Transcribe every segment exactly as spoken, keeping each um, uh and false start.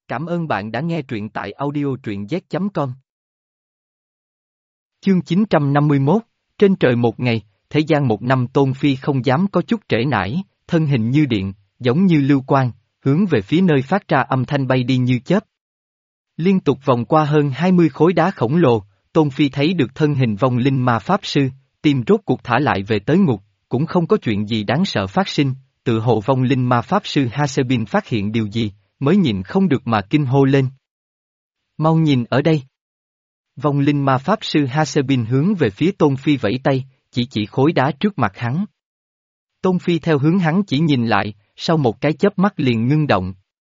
Cảm ơn bạn đã nghe truyện tại audio truyện z chấm com. Chương chín trăm năm mươi mốt, trên trời một ngày, thế gian một năm. Tôn Phi không dám có chút trễ nải, thân hình như điện, giống như lưu quang, hướng về phía nơi phát ra âm thanh bay đi như chớp. Liên tục vòng qua hơn hai mươi khối đá khổng lồ, Tôn Phi thấy được thân hình vong linh ma pháp sư, tim rốt cuộc thả lại về tới ngục, cũng không có chuyện gì đáng sợ phát sinh, tự hồ vong linh ma pháp sư Hasebin phát hiện điều gì, mới nhìn không được mà kinh hô lên. Mau nhìn ở đây. Vong linh ma pháp sư Hasebin hướng về phía Tôn Phi vẫy tay, chỉ chỉ khối đá trước mặt hắn. Tôn Phi theo hướng hắn chỉ nhìn lại, sau một cái chớp mắt liền ngưng động.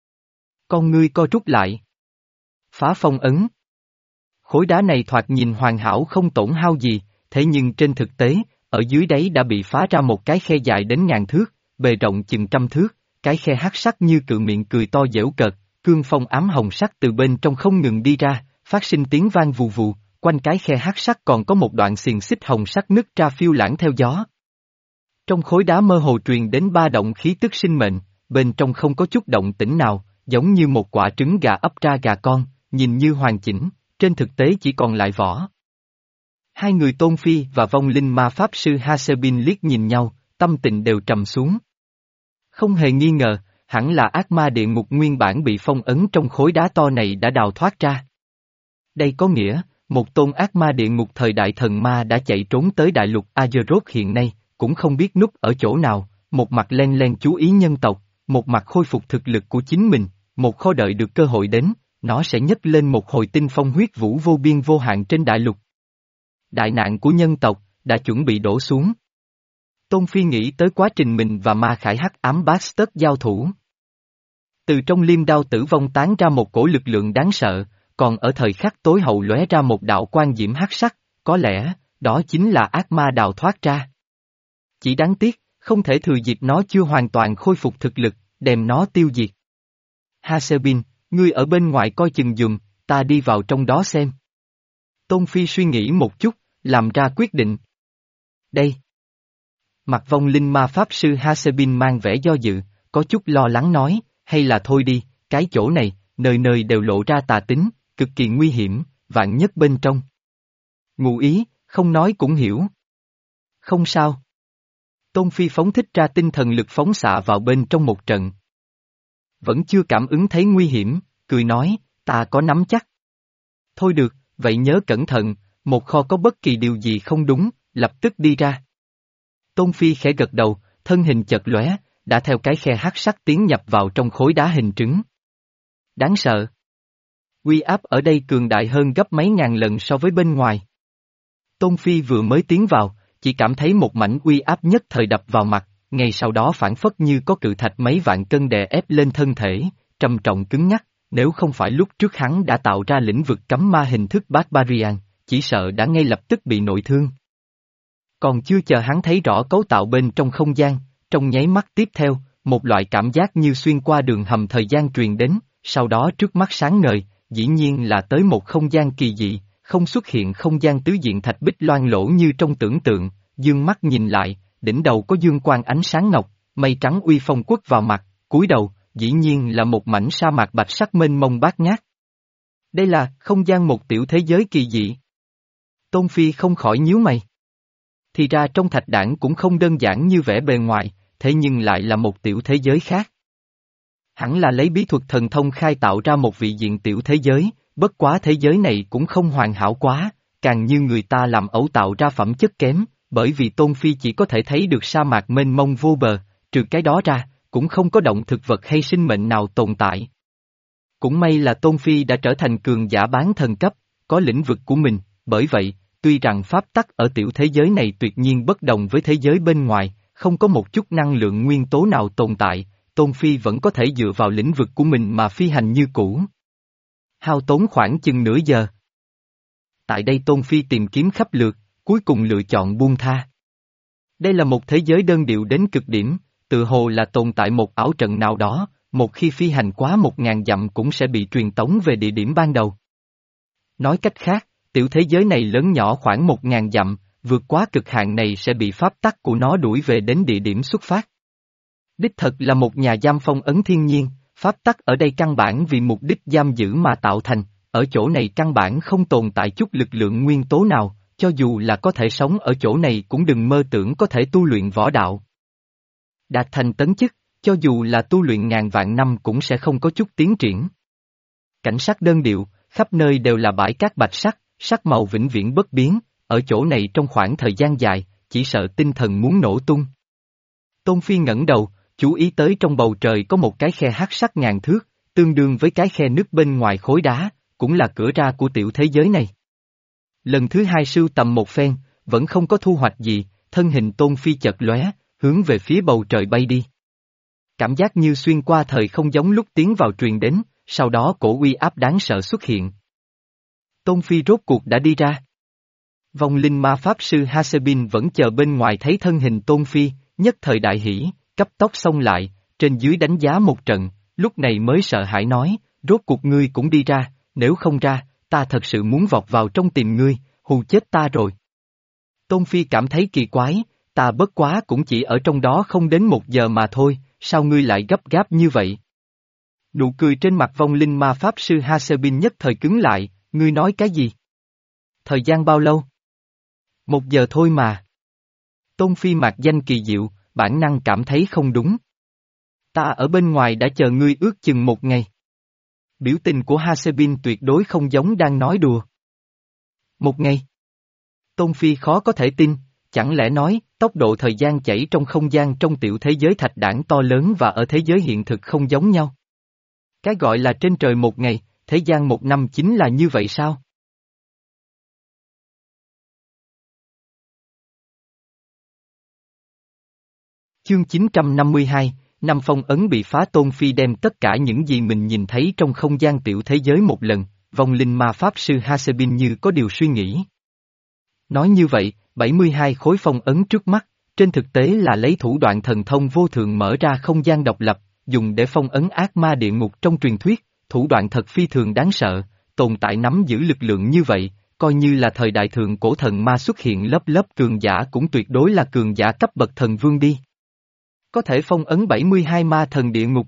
Con ngươi co rút lại. Phá phong ấn. Khối đá này thoạt nhìn hoàn hảo không tổn hao gì, thế nhưng trên thực tế, ở dưới đáy đã bị phá ra một cái khe dài đến ngàn thước, bề rộng chừng trăm thước, cái khe hắc sắc như cự miệng cười to dễu cợt, cương phong ám hồng sắc từ bên trong không ngừng đi ra, phát sinh tiếng vang vù vù, quanh cái khe hắc sắc còn có một đoạn xiềng xích hồng sắc nứt ra phiêu lãng theo gió. Trong khối đá mơ hồ truyền đến ba động khí tức sinh mệnh, bên trong không có chút động tĩnh nào, giống như một quả trứng gà ấp ra gà con, nhìn như hoàn chỉnh, trên thực tế chỉ còn lại vỏ. Hai người Tôn Phi và vong linh ma pháp sư Hasebin liếc nhìn nhau, tâm tình đều trầm xuống. Không hề nghi ngờ, hẳn là ác ma địa ngục nguyên bản bị phong ấn trong khối đá to này đã đào thoát ra. Đây có nghĩa, một tôn ác ma địa ngục thời đại thần ma đã chạy trốn tới đại lục Azeroth hiện nay, cũng không biết núp ở chỗ nào, một mặt len len chú ý nhân tộc, một mặt khôi phục thực lực của chính mình, một kho đợi được cơ hội đến, nó sẽ nhấc lên một hồi tinh phong huyết vũ vô biên vô hạn trên đại lục. Đại nạn của nhân tộc, đã chuẩn bị đổ xuống. Tôn Phi nghĩ tới quá trình mình và ma khải hắc ám Bastard giao thủ. Từ trong liêm đao tử vong tán ra một cổ lực lượng đáng sợ, còn ở thời khắc tối hậu lóe ra một đạo quang diễm hắc sắc, có lẽ, đó chính là ác ma đào thoát ra. Chỉ đáng tiếc, không thể thừa dịp nó chưa hoàn toàn khôi phục thực lực, đem nó tiêu diệt. Hasebin, ngươi ở bên ngoài coi chừng giùm, ta đi vào trong đó xem. Tôn Phi suy nghĩ một chút, làm ra quyết định. Đây. Mặt vong linh ma pháp sư Hasebin mang vẻ do dự, có chút lo lắng nói, hay là thôi đi, cái chỗ này, nơi nơi đều lộ ra tà tính, cực kỳ nguy hiểm, vạn nhất bên trong. Ngụ ý, không nói cũng hiểu. Không sao. Tôn Phi phóng thích ra tinh thần lực phóng xạ vào bên trong một trận. Vẫn chưa cảm ứng thấy nguy hiểm, cười nói, ta có nắm chắc. Thôi được, vậy nhớ cẩn thận, một kho có bất kỳ điều gì không đúng, lập tức đi ra. Tôn Phi khẽ gật đầu, thân hình chợt lóe, đã theo cái khe hắc sắc tiến nhập vào trong khối đá hình trứng. Đáng sợ. Uy áp ở đây cường đại hơn gấp mấy ngàn lần so với bên ngoài. Tôn Phi vừa mới tiến vào, chỉ cảm thấy một mảnh uy áp nhất thời đập vào mặt, ngay sau đó phản phất như có cự thạch mấy vạn cân đè ép lên thân thể, trầm trọng cứng nhắc, nếu không phải lúc trước hắn đã tạo ra lĩnh vực cấm ma hình thức Barbarian, chỉ sợ đã ngay lập tức bị nội thương. Còn chưa chờ hắn thấy rõ cấu tạo bên trong không gian, trong nháy mắt tiếp theo, một loại cảm giác như xuyên qua đường hầm thời gian truyền đến, sau đó trước mắt sáng ngời, dĩ nhiên là tới một không gian kỳ dị, không xuất hiện không gian tứ diện thạch bích loang lỗ như trong tưởng tượng, dương mắt nhìn lại, đỉnh đầu có dương quang ánh sáng ngọc, mây trắng uy phong quất vào mặt, cúi đầu, dĩ nhiên là một mảnh sa mạc bạch sắc mênh mông bát ngát. Đây là không gian một tiểu thế giới kỳ dị. Tôn Phi không khỏi nhíu mày. Thì ra trong thạch đảng cũng không đơn giản như vẻ bề ngoài, thế nhưng lại là một tiểu thế giới khác. Hẳn là lấy bí thuật thần thông khai tạo ra một vị diện tiểu thế giới, bất quá thế giới này cũng không hoàn hảo quá, càng như người ta làm ẩu tạo ra phẩm chất kém, bởi vì Tôn Phi chỉ có thể thấy được sa mạc mênh mông vô bờ, trừ cái đó ra, cũng không có động thực vật hay sinh mệnh nào tồn tại. Cũng may là Tôn Phi đã trở thành cường giả bán thần cấp, có lĩnh vực của mình, bởi vậy, tuy rằng pháp tắc ở tiểu thế giới này tuyệt nhiên bất đồng với thế giới bên ngoài, không có một chút năng lượng nguyên tố nào tồn tại, Tôn Phi vẫn có thể dựa vào lĩnh vực của mình mà phi hành như cũ. Hao tốn khoảng chừng nửa giờ. Tại đây Tôn Phi tìm kiếm khắp lượt, cuối cùng lựa chọn buông tha. Đây là một thế giới đơn điệu đến cực điểm, tự hồ là tồn tại một ảo trận nào đó, một khi phi hành quá một ngàn dặm cũng sẽ bị truyền tống về địa điểm ban đầu. Nói cách khác, tiểu thế giới này lớn nhỏ khoảng một ngàn dặm, vượt quá cực hạn này sẽ bị pháp tắc của nó đuổi về đến địa điểm xuất phát. Đích thật là một nhà giam phong ấn thiên nhiên, pháp tắc ở đây căn bản vì mục đích giam giữ mà tạo thành, ở chỗ này căn bản không tồn tại chút lực lượng nguyên tố nào, cho dù là có thể sống ở chỗ này cũng đừng mơ tưởng có thể tu luyện võ đạo. Đạt thành tấn chức, cho dù là tu luyện ngàn vạn năm cũng sẽ không có chút tiến triển. Cảnh sắc đơn điệu, khắp nơi đều là bãi cát bạch sắc, sắc màu vĩnh viễn bất biến, ở chỗ này trong khoảng thời gian dài, chỉ sợ tinh thần muốn nổ tung. Tôn Phi ngẩng đầu, chú ý tới trong bầu trời có một cái khe hắc sắc ngàn thước, tương đương với cái khe nước bên ngoài khối đá, cũng là cửa ra của tiểu thế giới này. Lần thứ hai sưu tầm một phen, vẫn không có thu hoạch gì, thân hình Tôn Phi chợt lóe, hướng về phía bầu trời bay đi. Cảm giác như xuyên qua thời không giống lúc tiến vào truyền đến, sau đó cổ uy áp đáng sợ xuất hiện. Tôn Phi rốt cuộc đã đi ra. Vong linh ma pháp sư Hasebin vẫn chờ bên ngoài thấy thân hình Tôn Phi, nhất thời đại hỉ, cấp tốc xông lại, trên dưới đánh giá một trận, lúc này mới sợ hãi nói, rốt cuộc ngươi cũng đi ra, nếu không ra, ta thật sự muốn vọt vào trong tìm ngươi, hù chết ta rồi. Tôn Phi cảm thấy kỳ quái, ta bất quá cũng chỉ ở trong đó không đến một giờ mà thôi, sao ngươi lại gấp gáp như vậy? Nụ cười trên mặt vong linh ma pháp sư Hasebin nhất thời cứng lại, ngươi nói cái gì? Thời gian bao lâu? Một giờ thôi mà. Tôn Phi mạc danh kỳ diệu, bản năng cảm thấy không đúng. Ta ở bên ngoài đã chờ ngươi ước chừng một ngày. Biểu tình của Hasebin tuyệt đối không giống đang nói đùa. Một ngày? Tôn Phi khó có thể tin, chẳng lẽ nói, tốc độ thời gian chảy trong không gian trong tiểu thế giới thạch đảng to lớn và ở thế giới hiện thực không giống nhau? Cái gọi là trên trời một ngày, thế gian một năm chính là như vậy sao? Chương chín trăm năm mươi hai, năm phong ấn bị phá. Tôn Phi đem tất cả những gì mình nhìn thấy trong không gian tiểu thế giới một lần, vong linh ma pháp sư Hasebin như có điều suy nghĩ. Nói như vậy, bảy mươi hai khối phong ấn trước mắt, trên thực tế là lấy thủ đoạn thần thông vô thượng mở ra không gian độc lập, dùng để phong ấn ác ma địa ngục trong truyền thuyết, thủ đoạn thật phi thường đáng sợ, tồn tại nắm giữ lực lượng như vậy, coi như là thời đại thượng cổ thần ma xuất hiện lớp lớp cường giả cũng tuyệt đối là cường giả cấp bậc thần vương đi. Có thể phong ấn bảy mươi hai ma thần địa ngục.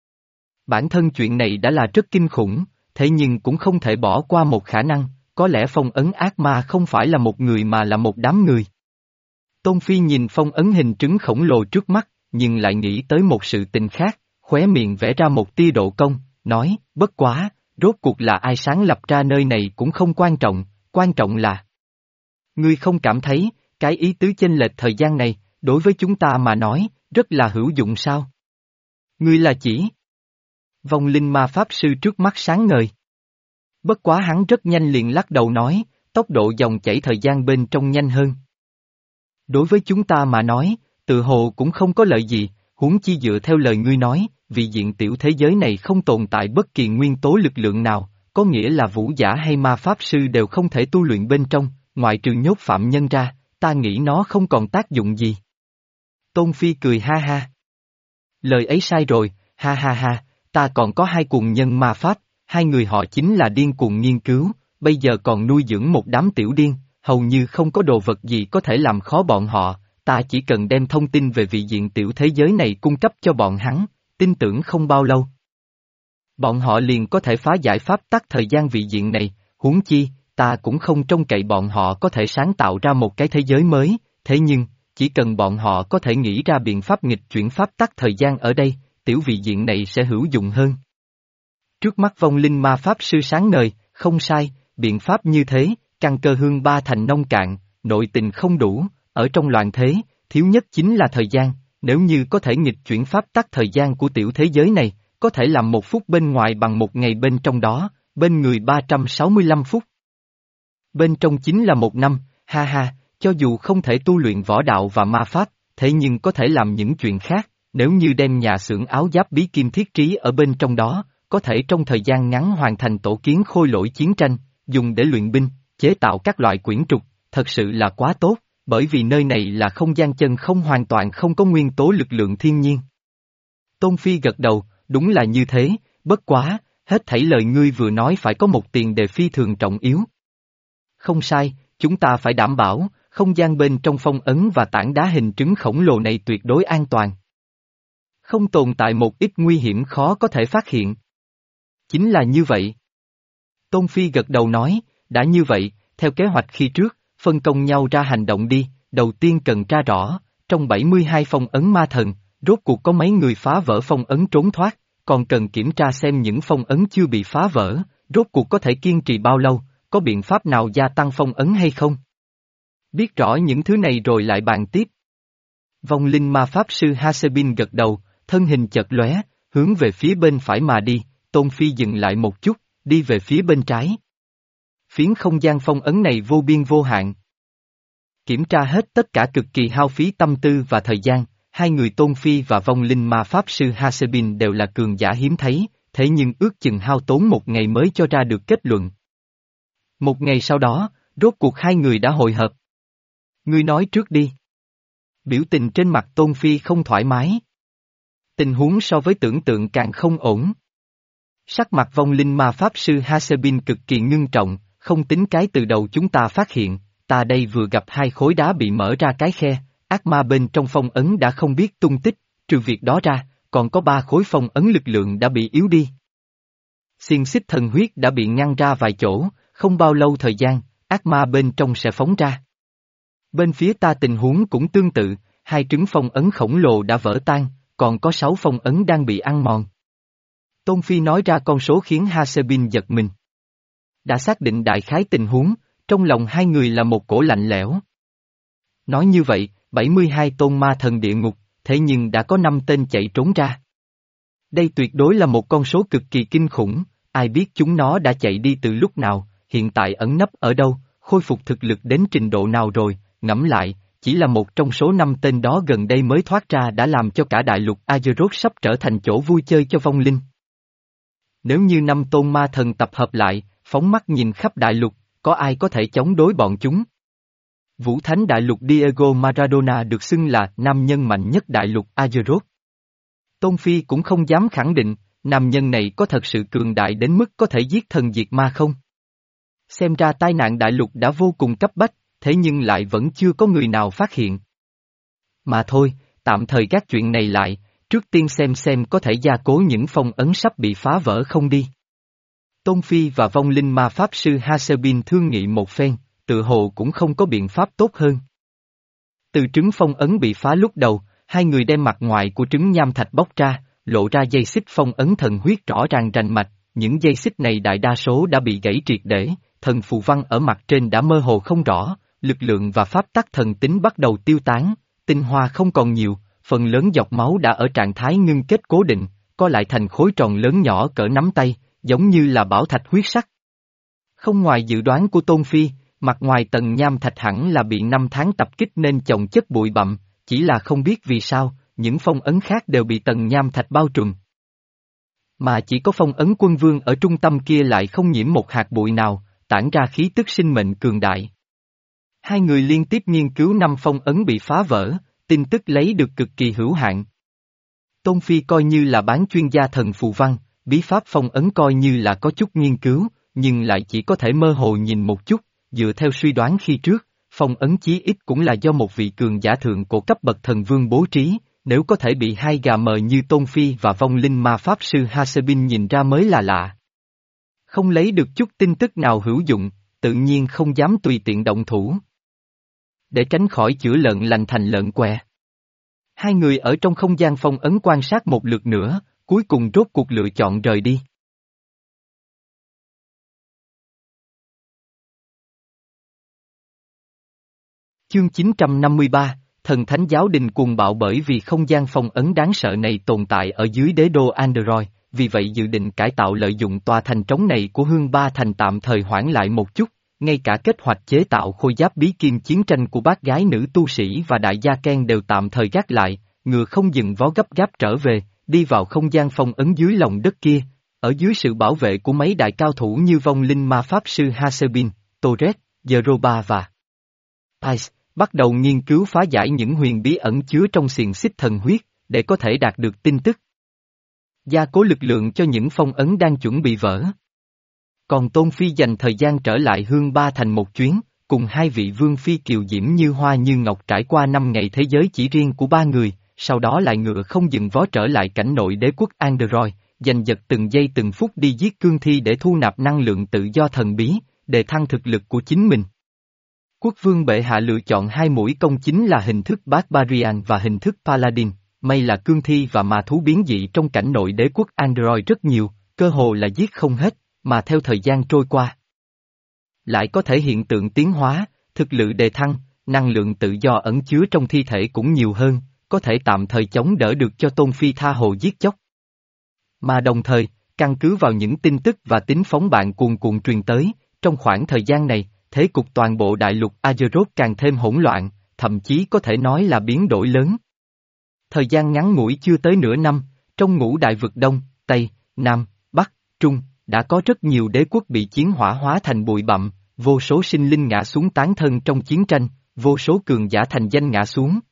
Bản thân chuyện này đã là rất kinh khủng, thế nhưng cũng không thể bỏ qua một khả năng, có lẽ phong ấn ác ma không phải là một người mà là một đám người. Tôn Phi nhìn phong ấn hình trứng khổng lồ trước mắt, nhưng lại nghĩ tới một sự tình khác, khóe miệng vẽ ra một tia độ cong, nói, bất quá, rốt cuộc là ai sáng lập ra nơi này cũng không quan trọng, quan trọng là ngươi không cảm thấy, cái ý tứ chênh lệch thời gian này, đối với chúng ta mà nói, rất là hữu dụng sao? Ngươi là chỉ vong linh ma pháp sư trước mắt sáng ngời. Bất quá hắn rất nhanh liền lắc đầu nói, tốc độ dòng chảy thời gian bên trong nhanh hơn. Đối với chúng ta mà nói, tự hồ cũng không có lợi gì, huống chi dựa theo lời ngươi nói, vì diện tiểu thế giới này không tồn tại bất kỳ nguyên tố lực lượng nào, có nghĩa là vũ giả hay ma pháp sư đều không thể tu luyện bên trong, ngoại trừ nhốt phạm nhân ra, ta nghĩ nó không còn tác dụng gì. Tôn Phi cười ha ha. Lời ấy sai rồi, ha ha ha, ta còn có hai cuồng nhân ma pháp, hai người họ chính là điên cuồng nghiên cứu, bây giờ còn nuôi dưỡng một đám tiểu điên, hầu như không có đồ vật gì có thể làm khó bọn họ, ta chỉ cần đem thông tin về vị diện tiểu thế giới này cung cấp cho bọn hắn, tin tưởng không bao lâu. Bọn họ liền có thể phá giải pháp tắc thời gian vị diện này, huống chi, ta cũng không trông cậy bọn họ có thể sáng tạo ra một cái thế giới mới, thế nhưng, chỉ cần bọn họ có thể nghĩ ra biện pháp nghịch chuyển pháp tắc thời gian ở đây, tiểu vị diện này sẽ hữu dụng hơn. Trước mắt vong linh ma pháp sư sáng ngời, không sai, biện pháp như thế, căn cơ hương ba thành nông cạn, nội tình không đủ, ở trong loạn thế, thiếu nhất chính là thời gian, nếu như có thể nghịch chuyển pháp tắc thời gian của tiểu thế giới này, có thể làm một phút bên ngoài bằng một ngày bên trong đó, bên người ba trăm sáu mươi lăm phút. Bên trong chính là một năm, ha ha, cho dù không thể tu luyện võ đạo và ma pháp, thế nhưng có thể làm những chuyện khác, nếu như đem nhà xưởng áo giáp bí kim thiết trí ở bên trong đó, có thể trong thời gian ngắn hoàn thành tổ kiến khôi lỗi chiến tranh, dùng để luyện binh, chế tạo các loại quyển trục, thật sự là quá tốt, bởi vì nơi này là không gian chân không hoàn toàn không có nguyên tố lực lượng thiên nhiên. Tôn Phi gật đầu, đúng là như thế, bất quá, hết thảy lời ngươi vừa nói phải có một tiền đề phi thường trọng yếu. Không sai, chúng ta phải đảm bảo, không gian bên trong phong ấn và tảng đá hình trứng khổng lồ này tuyệt đối an toàn. Không tồn tại một ít nguy hiểm khó có thể phát hiện. Chính là như vậy. Tôn Phi gật đầu nói, đã như vậy, theo kế hoạch khi trước, phân công nhau ra hành động đi, đầu tiên cần tra rõ, trong bảy mươi hai phong ấn ma thần, rốt cuộc có mấy người phá vỡ phong ấn trốn thoát, còn cần kiểm tra xem những phong ấn chưa bị phá vỡ, rốt cuộc có thể kiên trì bao lâu, có biện pháp nào gia tăng phong ấn hay không? Biết rõ những thứ này rồi lại bàn tiếp. Vong linh ma pháp sư Hasebin gật đầu, thân hình chợt lóe, hướng về phía bên phải mà đi, Tôn Phi dừng lại một chút, đi về phía bên trái. Phiến không gian phong ấn này vô biên vô hạn. Kiểm tra hết tất cả cực kỳ hao phí tâm tư và thời gian, hai người Tôn Phi và vong linh ma pháp sư Hasebin đều là cường giả hiếm thấy, thế nhưng ước chừng hao tốn một ngày mới cho ra được kết luận. Một ngày sau đó, rốt cuộc hai người đã hội hợp. Ngươi nói trước đi. Biểu tình trên mặt Tôn Phi không thoải mái. Tình huống so với tưởng tượng càng không ổn. Sắc mặt vong linh ma pháp sư Hasebin cực kỳ ngưng trọng, không tính cái từ đầu chúng ta phát hiện, ta đây vừa gặp hai khối đá bị mở ra cái khe, ác ma bên trong phong ấn đã không biết tung tích, trừ việc đó ra, còn có ba khối phong ấn lực lượng đã bị yếu đi. Xiên xích thần huyết đã bị ngăn ra vài chỗ, không bao lâu thời gian, ác ma bên trong sẽ phóng ra. Bên phía ta tình huống cũng tương tự, hai trứng phong ấn khổng lồ đã vỡ tan, còn có sáu phong ấn đang bị ăn mòn. Tôn Phi nói ra con số khiến Hasebin giật mình. Đã xác định đại khái tình huống, trong lòng hai người là một cổ lạnh lẽo. Nói như vậy, bảy mươi hai tôn ma thần địa ngục, thế nhưng đã có năm tên chạy trốn ra. Đây tuyệt đối là một con số cực kỳ kinh khủng, ai biết chúng nó đã chạy đi từ lúc nào, hiện tại ẩn nấp ở đâu, khôi phục thực lực đến trình độ nào rồi, ngẫm lại, chỉ là một trong số năm tên đó gần đây mới thoát ra đã làm cho cả đại lục Azeroth sắp trở thành chỗ vui chơi cho vong linh. Nếu như năm tôn ma thần tập hợp lại, phóng mắt nhìn khắp đại lục, có ai có thể chống đối bọn chúng? Vũ Thánh đại lục Diego Maradona được xưng là nam nhân mạnh nhất đại lục Azeroth. Tôn Phi cũng không dám khẳng định, nam nhân này có thật sự cường đại đến mức có thể giết thần diệt ma không? Xem ra tai nạn đại lục đã vô cùng cấp bách, thế nhưng lại vẫn chưa có người nào phát hiện. Mà thôi, tạm thời gác chuyện này lại, trước tiên xem xem có thể gia cố những phong ấn sắp bị phá vỡ không đi. Tôn Phi và vong linh ma pháp sư Hasebin thương nghị một phen, tự hồ cũng không có biện pháp tốt hơn. Từ trứng phong ấn bị phá lúc đầu, hai người đem mặt ngoài của trứng nham thạch bóc ra, lộ ra dây xích phong ấn thần huyết rõ ràng rành mạch, những dây xích này đại đa số đã bị gãy triệt để, thần phù văn ở mặt trên đã mơ hồ không rõ, lực lượng và pháp tắc thần tính bắt đầu tiêu tán, tinh hoa không còn nhiều, phần lớn dọc máu đã ở trạng thái ngưng kết cố định, co lại thành khối tròn lớn nhỏ cỡ nắm tay, giống như là bảo thạch huyết sắc. Không ngoài dự đoán của Tôn Phi, mặt ngoài tầng nham thạch hẳn là bị năm tháng tập kích nên chồng chất bụi bặm, chỉ là không biết vì sao, những phong ấn khác đều bị tầng nham thạch bao trùm. Mà chỉ có phong ấn quân vương ở trung tâm kia lại không nhiễm một hạt bụi nào, tản ra khí tức sinh mệnh cường đại. Hai người liên tiếp nghiên cứu năm phong ấn bị phá vỡ, tin tức lấy được cực kỳ hữu hạn. Tôn Phi coi như là bán chuyên gia thần phù văn, bí pháp phong ấn coi như là có chút nghiên cứu, nhưng lại chỉ có thể mơ hồ nhìn một chút, dựa theo suy đoán khi trước, phong ấn chí ít cũng là do một vị cường giả thượng cổ cấp bậc thần vương bố trí, nếu có thể bị hai gà mờ như Tôn Phi và vong linh ma pháp sư Hasebin nhìn ra mới là lạ. Không lấy được chút tin tức nào hữu dụng, tự nhiên không dám tùy tiện động thủ. Để tránh khỏi chữa lợn lành thành lợn què. Hai người ở trong không gian phong ấn quan sát một lượt nữa, cuối cùng rốt cuộc lựa chọn rời đi. Chương chín trăm năm mươi ba, Thần Thánh Giáo Đình cuồng bạo bởi vì không gian phong ấn đáng sợ này tồn tại ở dưới đế đô Android, vì vậy dự định cải tạo lợi dụng tòa thành trống này của Hương Ba Thành tạm thời hoãn lại một chút, ngay cả kế hoạch chế tạo khôi giáp bí kim chiến tranh của bác gái nữ tu sĩ và đại gia Ken đều tạm thời gác lại, ngựa không dừng vó gấp gáp trở về, đi vào không gian phong ấn dưới lòng đất kia, ở dưới sự bảo vệ của mấy đại cao thủ như vong linh ma pháp sư Hasebin, Torres, Zeroba và Ice, bắt đầu nghiên cứu phá giải những huyền bí ẩn chứa trong xiềng xích thần huyết, để có thể đạt được tin tức. Gia cố lực lượng cho những phong ấn đang chuẩn bị vỡ. Còn Tôn Phi dành thời gian trở lại Hương Ba Thành một chuyến, cùng hai vị vương phi kiều diễm như hoa như ngọc trải qua năm ngày thế giới chỉ riêng của ba người, sau đó lại ngựa không dừng vó trở lại cảnh nội đế quốc Android, giành giật từng giây từng phút đi giết cương thi để thu nạp năng lượng tự do thần bí, để thăng thực lực của chính mình. Quốc vương bệ hạ lựa chọn hai mũi công chính là hình thức Barbarian và hình thức Paladin, may là cương thi và ma thú biến dị trong cảnh nội đế quốc Android rất nhiều, cơ hồ là giết không hết, mà theo thời gian trôi qua. Lại có thể hiện tượng tiến hóa, thực lực đề thăng, năng lượng tự do ẩn chứa trong thi thể cũng nhiều hơn, có thể tạm thời chống đỡ được cho Tôn Phi tha hồ giết chóc. Mà đồng thời, căn cứ vào những tin tức và tính phóng bạn cuồn cuộn truyền tới, trong khoảng thời gian này, thế cục toàn bộ đại lục Azeroth càng thêm hỗn loạn, thậm chí có thể nói là biến đổi lớn. Thời gian ngắn ngủi chưa tới nửa năm, trong ngũ đại vực Đông, Tây, Nam, Bắc, Trung, đã có rất nhiều đế quốc bị chiến hỏa hóa thành bụi bặm, vô số sinh linh ngã xuống tán thân trong chiến tranh, vô số cường giả thành danh ngã xuống.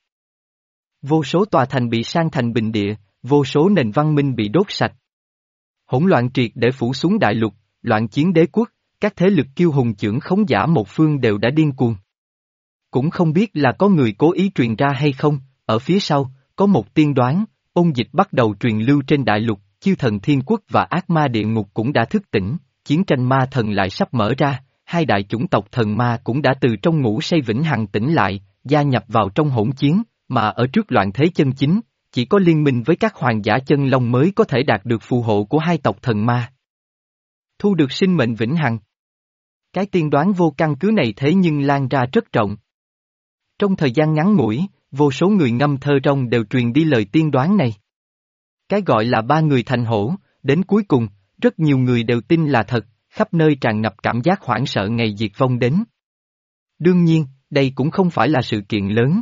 Vô số tòa thành bị san thành bình địa, vô số nền văn minh bị đốt sạch. Hỗn loạn triệt để phủ xuống đại lục, loạn chiến đế quốc, các thế lực kiêu hùng chưởng khống giả một phương đều đã điên cuồng. Cũng không biết là có người cố ý truyền ra hay không, ở phía sau, có một tiên đoán, ôn dịch bắt đầu truyền lưu trên đại lục, chư thần thiên quốc và ác ma địa ngục cũng đã thức tỉnh, chiến tranh ma thần lại sắp mở ra, hai đại chủng tộc thần ma cũng đã từ trong ngủ say vĩnh hằng tỉnh lại, gia nhập vào trong hỗn chiến, mà ở trước loạn thế chân chính, chỉ có liên minh với các hoàng giả chân long mới có thể đạt được phù hộ của hai tộc thần ma. Thu được sinh mệnh vĩnh hằng. Cái tiên đoán vô căn cứ này thế nhưng lan ra rất rộng. Trong thời gian ngắn ngủi, vô số người ngâm thơ rong đều truyền đi lời tiên đoán này. Cái gọi là ba người thành hổ, đến cuối cùng, rất nhiều người đều tin là thật, khắp nơi tràn ngập cảm giác hoảng sợ ngày diệt vong đến. Đương nhiên, đây cũng không phải là sự kiện lớn.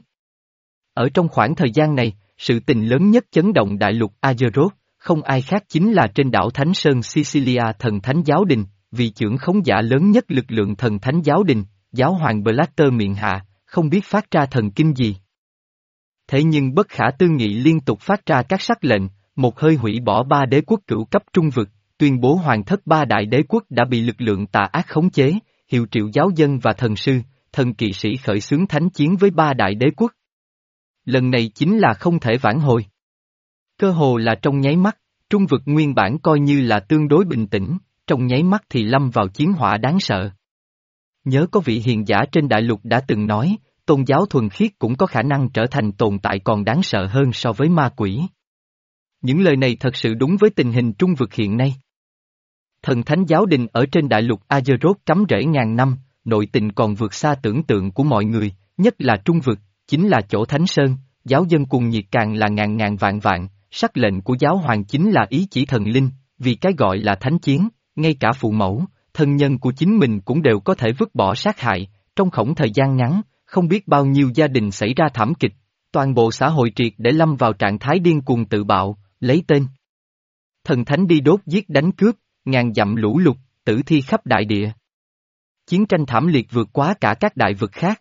Ở trong khoảng thời gian này, sự tình lớn nhất chấn động đại lục Azeroth, không ai khác chính là trên đảo Thánh Sơn Sicilia thần thánh giáo đình, vị trưởng khống giả lớn nhất lực lượng thần thánh giáo đình, giáo hoàng Blaster miệng hạ, không biết phát ra thần kinh gì. Thế nhưng bất khả tư nghị liên tục phát ra các sắc lệnh, một hơi hủy bỏ ba đế quốc cửu cấp trung vực, tuyên bố hoàng thất ba đại đế quốc đã bị lực lượng tà ác khống chế, hiệu triệu giáo dân và thần sư, thần kỵ sĩ khởi xướng thánh chiến với ba đại đế quốc. Lần này chính là không thể vãn hồi. Cơ hồ là trong nháy mắt, trung vực nguyên bản coi như là tương đối bình tĩnh, trong nháy mắt thì lâm vào chiến hỏa đáng sợ. Nhớ có vị hiền giả trên đại lục đã từng nói, tôn giáo thuần khiết cũng có khả năng trở thành tồn tại còn đáng sợ hơn so với ma quỷ. Những lời này thật sự đúng với tình hình trung vực hiện nay. Thần thánh giáo đình ở trên đại lục Azeroth cắm rễ ngàn năm, nội tình còn vượt xa tưởng tượng của mọi người, nhất là trung vực, chính là chỗ Thánh Sơn, giáo dân cuồng nhiệt càng là ngàn ngàn vạn vạn, sắc lệnh của giáo hoàng chính là ý chỉ thần linh, vì cái gọi là thánh chiến, ngay cả phụ mẫu, thân nhân của chính mình cũng đều có thể vứt bỏ sát hại, trong khoảng thời gian ngắn, không biết bao nhiêu gia đình xảy ra thảm kịch, toàn bộ xã hội triệt để lâm vào trạng thái điên cuồng tự bạo, lấy tên thần thánh đi đốt giết đánh cướp, ngàn dặm lũ lụt, tử thi khắp đại địa. Chiến tranh thảm liệt vượt quá cả các đại vực khác.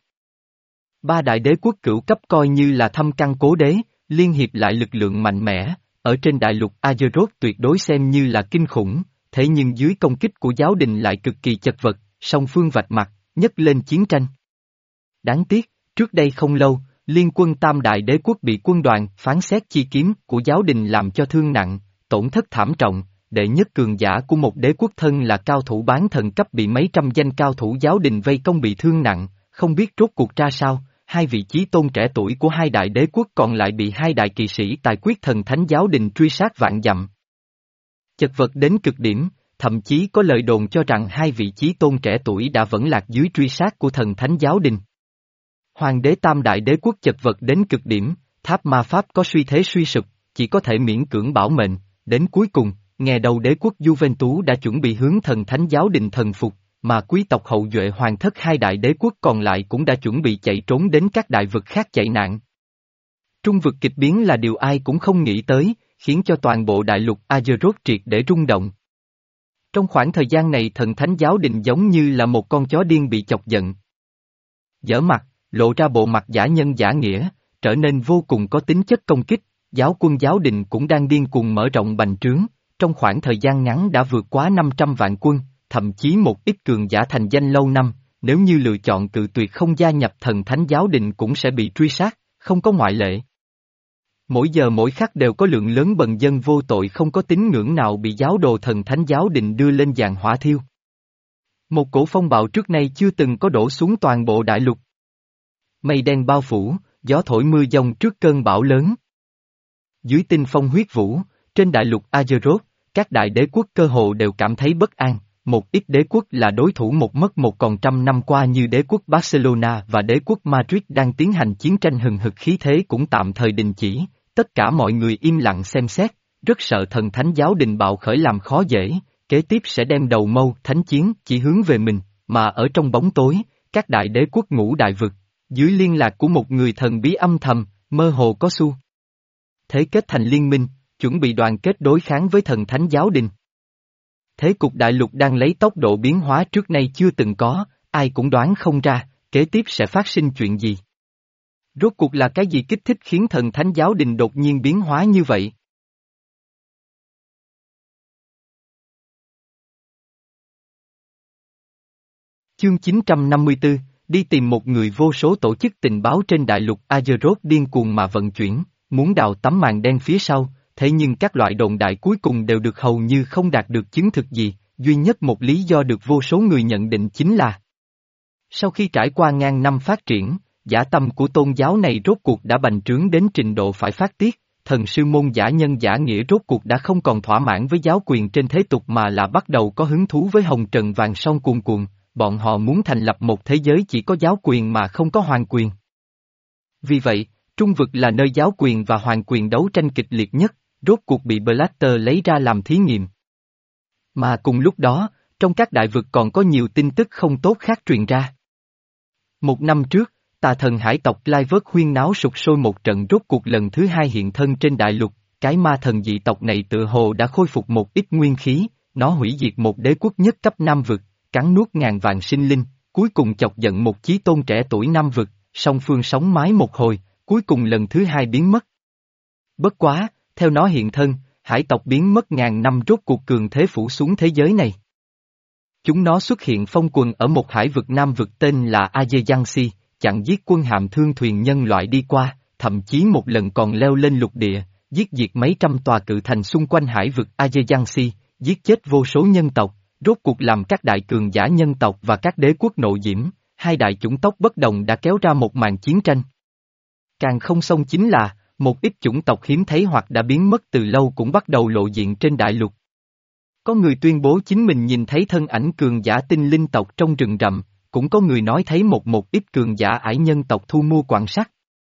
Ba đại đế quốc cửu cấp coi như là thâm căn cố đế, liên hiệp lại lực lượng mạnh mẽ, ở trên đại lục Azeroth tuyệt đối xem như là kinh khủng, thế nhưng dưới công kích của giáo đình lại cực kỳ chật vật, song phương vạch mặt, nhấc lên chiến tranh. Đáng tiếc, trước đây không lâu, liên quân tam đại đế quốc bị quân đoàn phán xét chi kiếm của giáo đình làm cho thương nặng, tổn thất thảm trọng, đệ nhất cường giả của một đế quốc thân là cao thủ bán thần cấp bị mấy trăm danh cao thủ giáo đình vây công bị thương nặng, không biết rốt cuộc ra sao, hai vị chí tôn trẻ tuổi của hai đại đế quốc còn lại bị hai đại kỵ sĩ tài quyết thần thánh giáo đình truy sát vạn dặm. Chật vật đến cực điểm, thậm chí có lời đồn cho rằng hai vị chí tôn trẻ tuổi đã vẫn lạc dưới truy sát của thần thánh giáo đình. Hoàng đế tam đại đế quốc chật vật đến cực điểm, tháp ma pháp có suy thế suy sụp, chỉ có thể miễn cưỡng bảo mệnh, đến cuối cùng, nghe đầu đế quốc Juventus đã chuẩn bị hướng thần thánh giáo đình thần phục, mà quý tộc hậu duệ hoàng thất hai đại đế quốc còn lại cũng đã chuẩn bị chạy trốn đến các đại vực khác chạy nạn. Trung vực kịch biến là điều ai cũng không nghĩ tới, khiến cho toàn bộ đại lục Azeroth triệt để rung động. Trong khoảng thời gian này thần thánh giáo đình giống như là một con chó điên bị chọc giận. Giở mặt, lộ ra bộ mặt giả nhân giả nghĩa, trở nên vô cùng có tính chất công kích, giáo quân giáo đình cũng đang điên cuồng mở rộng bành trướng, trong khoảng thời gian ngắn đã vượt quá năm trăm vạn quân, thậm chí một ít cường giả thành danh lâu năm, nếu như lựa chọn cự tuyệt không gia nhập thần thánh giáo đình cũng sẽ bị truy sát, không có ngoại lệ. Mỗi giờ mỗi khắc đều có lượng lớn bần dân vô tội không có tín ngưỡng nào bị giáo đồ thần thánh giáo định đưa lên giàn hỏa thiêu. Một cổ phong bạo trước nay chưa từng có đổ xuống toàn bộ đại lục. Mây đen bao phủ, gió thổi mưa giông trước cơn bão lớn. Dưới tinh phong huyết vũ, trên đại lục Azeroth, các đại đế quốc cơ hồ đều cảm thấy bất an, một ít đế quốc là đối thủ một mất một còn trăm năm qua như đế quốc Barcelona và đế quốc Madrid đang tiến hành chiến tranh hừng hực khí thế cũng tạm thời đình chỉ, tất cả mọi người im lặng xem xét, rất sợ thần thánh giáo đình bạo khởi làm khó dễ, kế tiếp sẽ đem đầu mâu thánh chiến chỉ hướng về mình, mà ở trong bóng tối, các đại đế quốc ngũ đại vực, dưới liên lạc của một người thần bí âm thầm, mơ hồ có xu thế kết thành liên minh, chuẩn bị đoàn kết đối kháng với thần thánh giáo đình. Thế cục đại lục đang lấy tốc độ biến hóa trước nay chưa từng có, ai cũng đoán không ra, kế tiếp sẽ phát sinh chuyện gì. Rốt cuộc là cái gì kích thích khiến thần thánh giáo đình đột nhiên biến hóa như vậy? Chương chín trăm năm mươi tư, đi tìm một người. Vô số tổ chức tình báo trên đại lục Azeroth điên cuồng mà vận chuyển, muốn đào tấm màn đen phía sau, thế nhưng các loại đồn đại cuối cùng đều được hầu như không đạt được chứng thực gì, duy nhất một lý do được vô số người nhận định chính là sau khi trải qua ngàn năm phát triển, dã tâm của tôn giáo này rốt cuộc đã bành trướng đến trình độ phải phát tiết, thần sư môn giả nhân giả nghĩa rốt cuộc đã không còn thỏa mãn với giáo quyền trên thế tục mà là bắt đầu có hứng thú với hồng trần vàng son cuồn cuộn, bọn họ muốn thành lập một thế giới chỉ có giáo quyền mà không có hoàng quyền. Vì vậy, trung vực là nơi giáo quyền và hoàng quyền đấu tranh kịch liệt nhất, rốt cuộc bị Blaster lấy ra làm thí nghiệm. Mà cùng lúc đó, trong các đại vực còn có nhiều tin tức không tốt khác truyền ra. Một năm trước, tà thần hải tộc Clivert huyên náo sục sôi một trận rốt cuộc lần thứ hai hiện thân trên đại lục, cái ma thần dị tộc này tựa hồ đã khôi phục một ít nguyên khí, nó hủy diệt một đế quốc nhất cấp Nam vực, cắn nuốt ngàn vạn sinh linh, cuối cùng chọc giận một chí tôn trẻ tuổi Nam vực, song phương sống mái một hồi, cuối cùng lần thứ hai biến mất. Bất quá, theo nó hiện thân, hải tộc biến mất ngàn năm rốt cuộc cường thế phủ xuống thế giới này. Chúng nó xuất hiện phong quần ở một hải vực Nam vực tên là Azejansi, chặn giết quân hạm thương thuyền nhân loại đi qua, thậm chí một lần còn leo lên lục địa, giết diệt mấy trăm tòa cự thành xung quanh hải vực Azejansi, giết chết vô số nhân tộc, rốt cuộc làm các đại cường giả nhân tộc và các đế quốc nội diễm, hai đại chủng tộc bất đồng đã kéo ra một màn chiến tranh. Càng không xong chính là, một ít chủng tộc hiếm thấy hoặc đã biến mất từ lâu cũng bắt đầu lộ diện trên đại lục. Có người tuyên bố chính mình nhìn thấy thân ảnh cường giả tinh linh tộc trong rừng rậm, cũng có người nói thấy một một ít cường giả ải nhân tộc thu mua quặng sắt.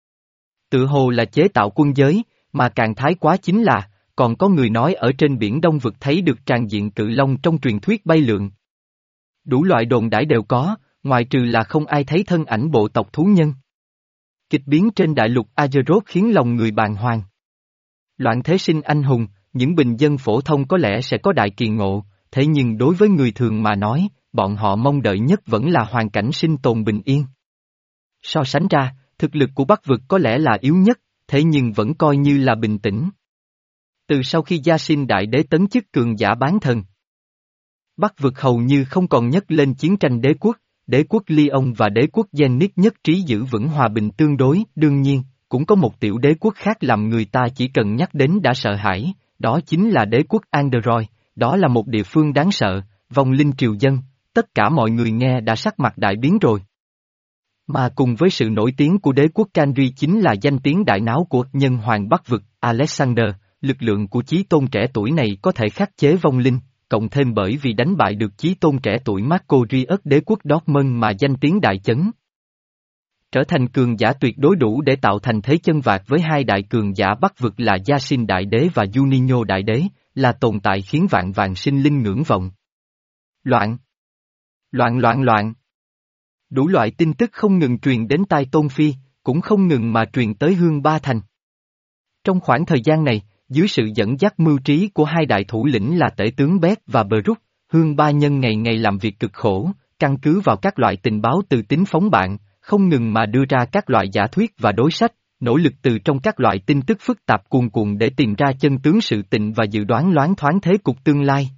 Tự hồ là chế tạo quân giới, mà càng thái quá chính là, còn có người nói ở trên biển Đông vực thấy được tràn diện cự long trong truyền thuyết bay lượn. Đủ loại đồn đãi đều có, ngoài trừ là không ai thấy thân ảnh bộ tộc thú nhân. Kịch biến trên đại lục Azeroth khiến lòng người bàng hoàng. Loạn thế sinh anh hùng, những bình dân phổ thông có lẽ sẽ có đại kỳ ngộ, thế nhưng đối với người thường mà nói, bọn họ mong đợi nhất vẫn là hoàn cảnh sinh tồn bình yên. So sánh ra, thực lực của Bắc vực có lẽ là yếu nhất, thế nhưng vẫn coi như là bình tĩnh. Từ sau khi Gia Sinh Đại Đế tấn chức cường giả bán thần, Bắc vực hầu như không còn nhắc lên chiến tranh đế quốc, đế quốc Lyon và đế quốc Zenith nhất trí giữ vững hòa bình tương đối, đương nhiên, cũng có một tiểu đế quốc khác làm người ta chỉ cần nhắc đến đã sợ hãi, đó chính là đế quốc Android, đó là một địa phương đáng sợ, vong linh triều dân, tất cả mọi người nghe đã sắc mặt đại biến rồi. Mà cùng với sự nổi tiếng của đế quốc Kandri chính là danh tiếng đại náo của nhân hoàng Bắc vực, Alexander, lực lượng của chí tôn trẻ tuổi này có thể khắc chế vong linh, cộng thêm bởi vì đánh bại được chí tôn trẻ tuổi Marco Rius đế quốc Dortmund mà danh tiếng đại chấn. Trở thành cường giả tuyệt đối đủ để tạo thành thế chân vạc với hai đại cường giả Bắc vực là Gia Sinh Đại Đế và Juninho Đại Đế, là tồn tại khiến vạn vạn sinh linh ngưỡng vọng. Loạn! Loạn loạn loạn! Đủ loại tin tức không ngừng truyền đến tai Tôn Phi, cũng không ngừng mà truyền tới Hương Ba Thành. Trong khoảng thời gian này, dưới sự dẫn dắt mưu trí của hai đại thủ lĩnh là Tể tướng Bét và Brook, Hương Ba Nhân ngày ngày làm việc cực khổ, căn cứ vào các loại tình báo từ tính phóng bạn, không ngừng mà đưa ra các loại giả thuyết và đối sách, nỗ lực từ trong các loại tin tức phức tạp cuồn cuộn để tìm ra chân tướng sự tình và dự đoán loáng thoáng thế cục tương lai.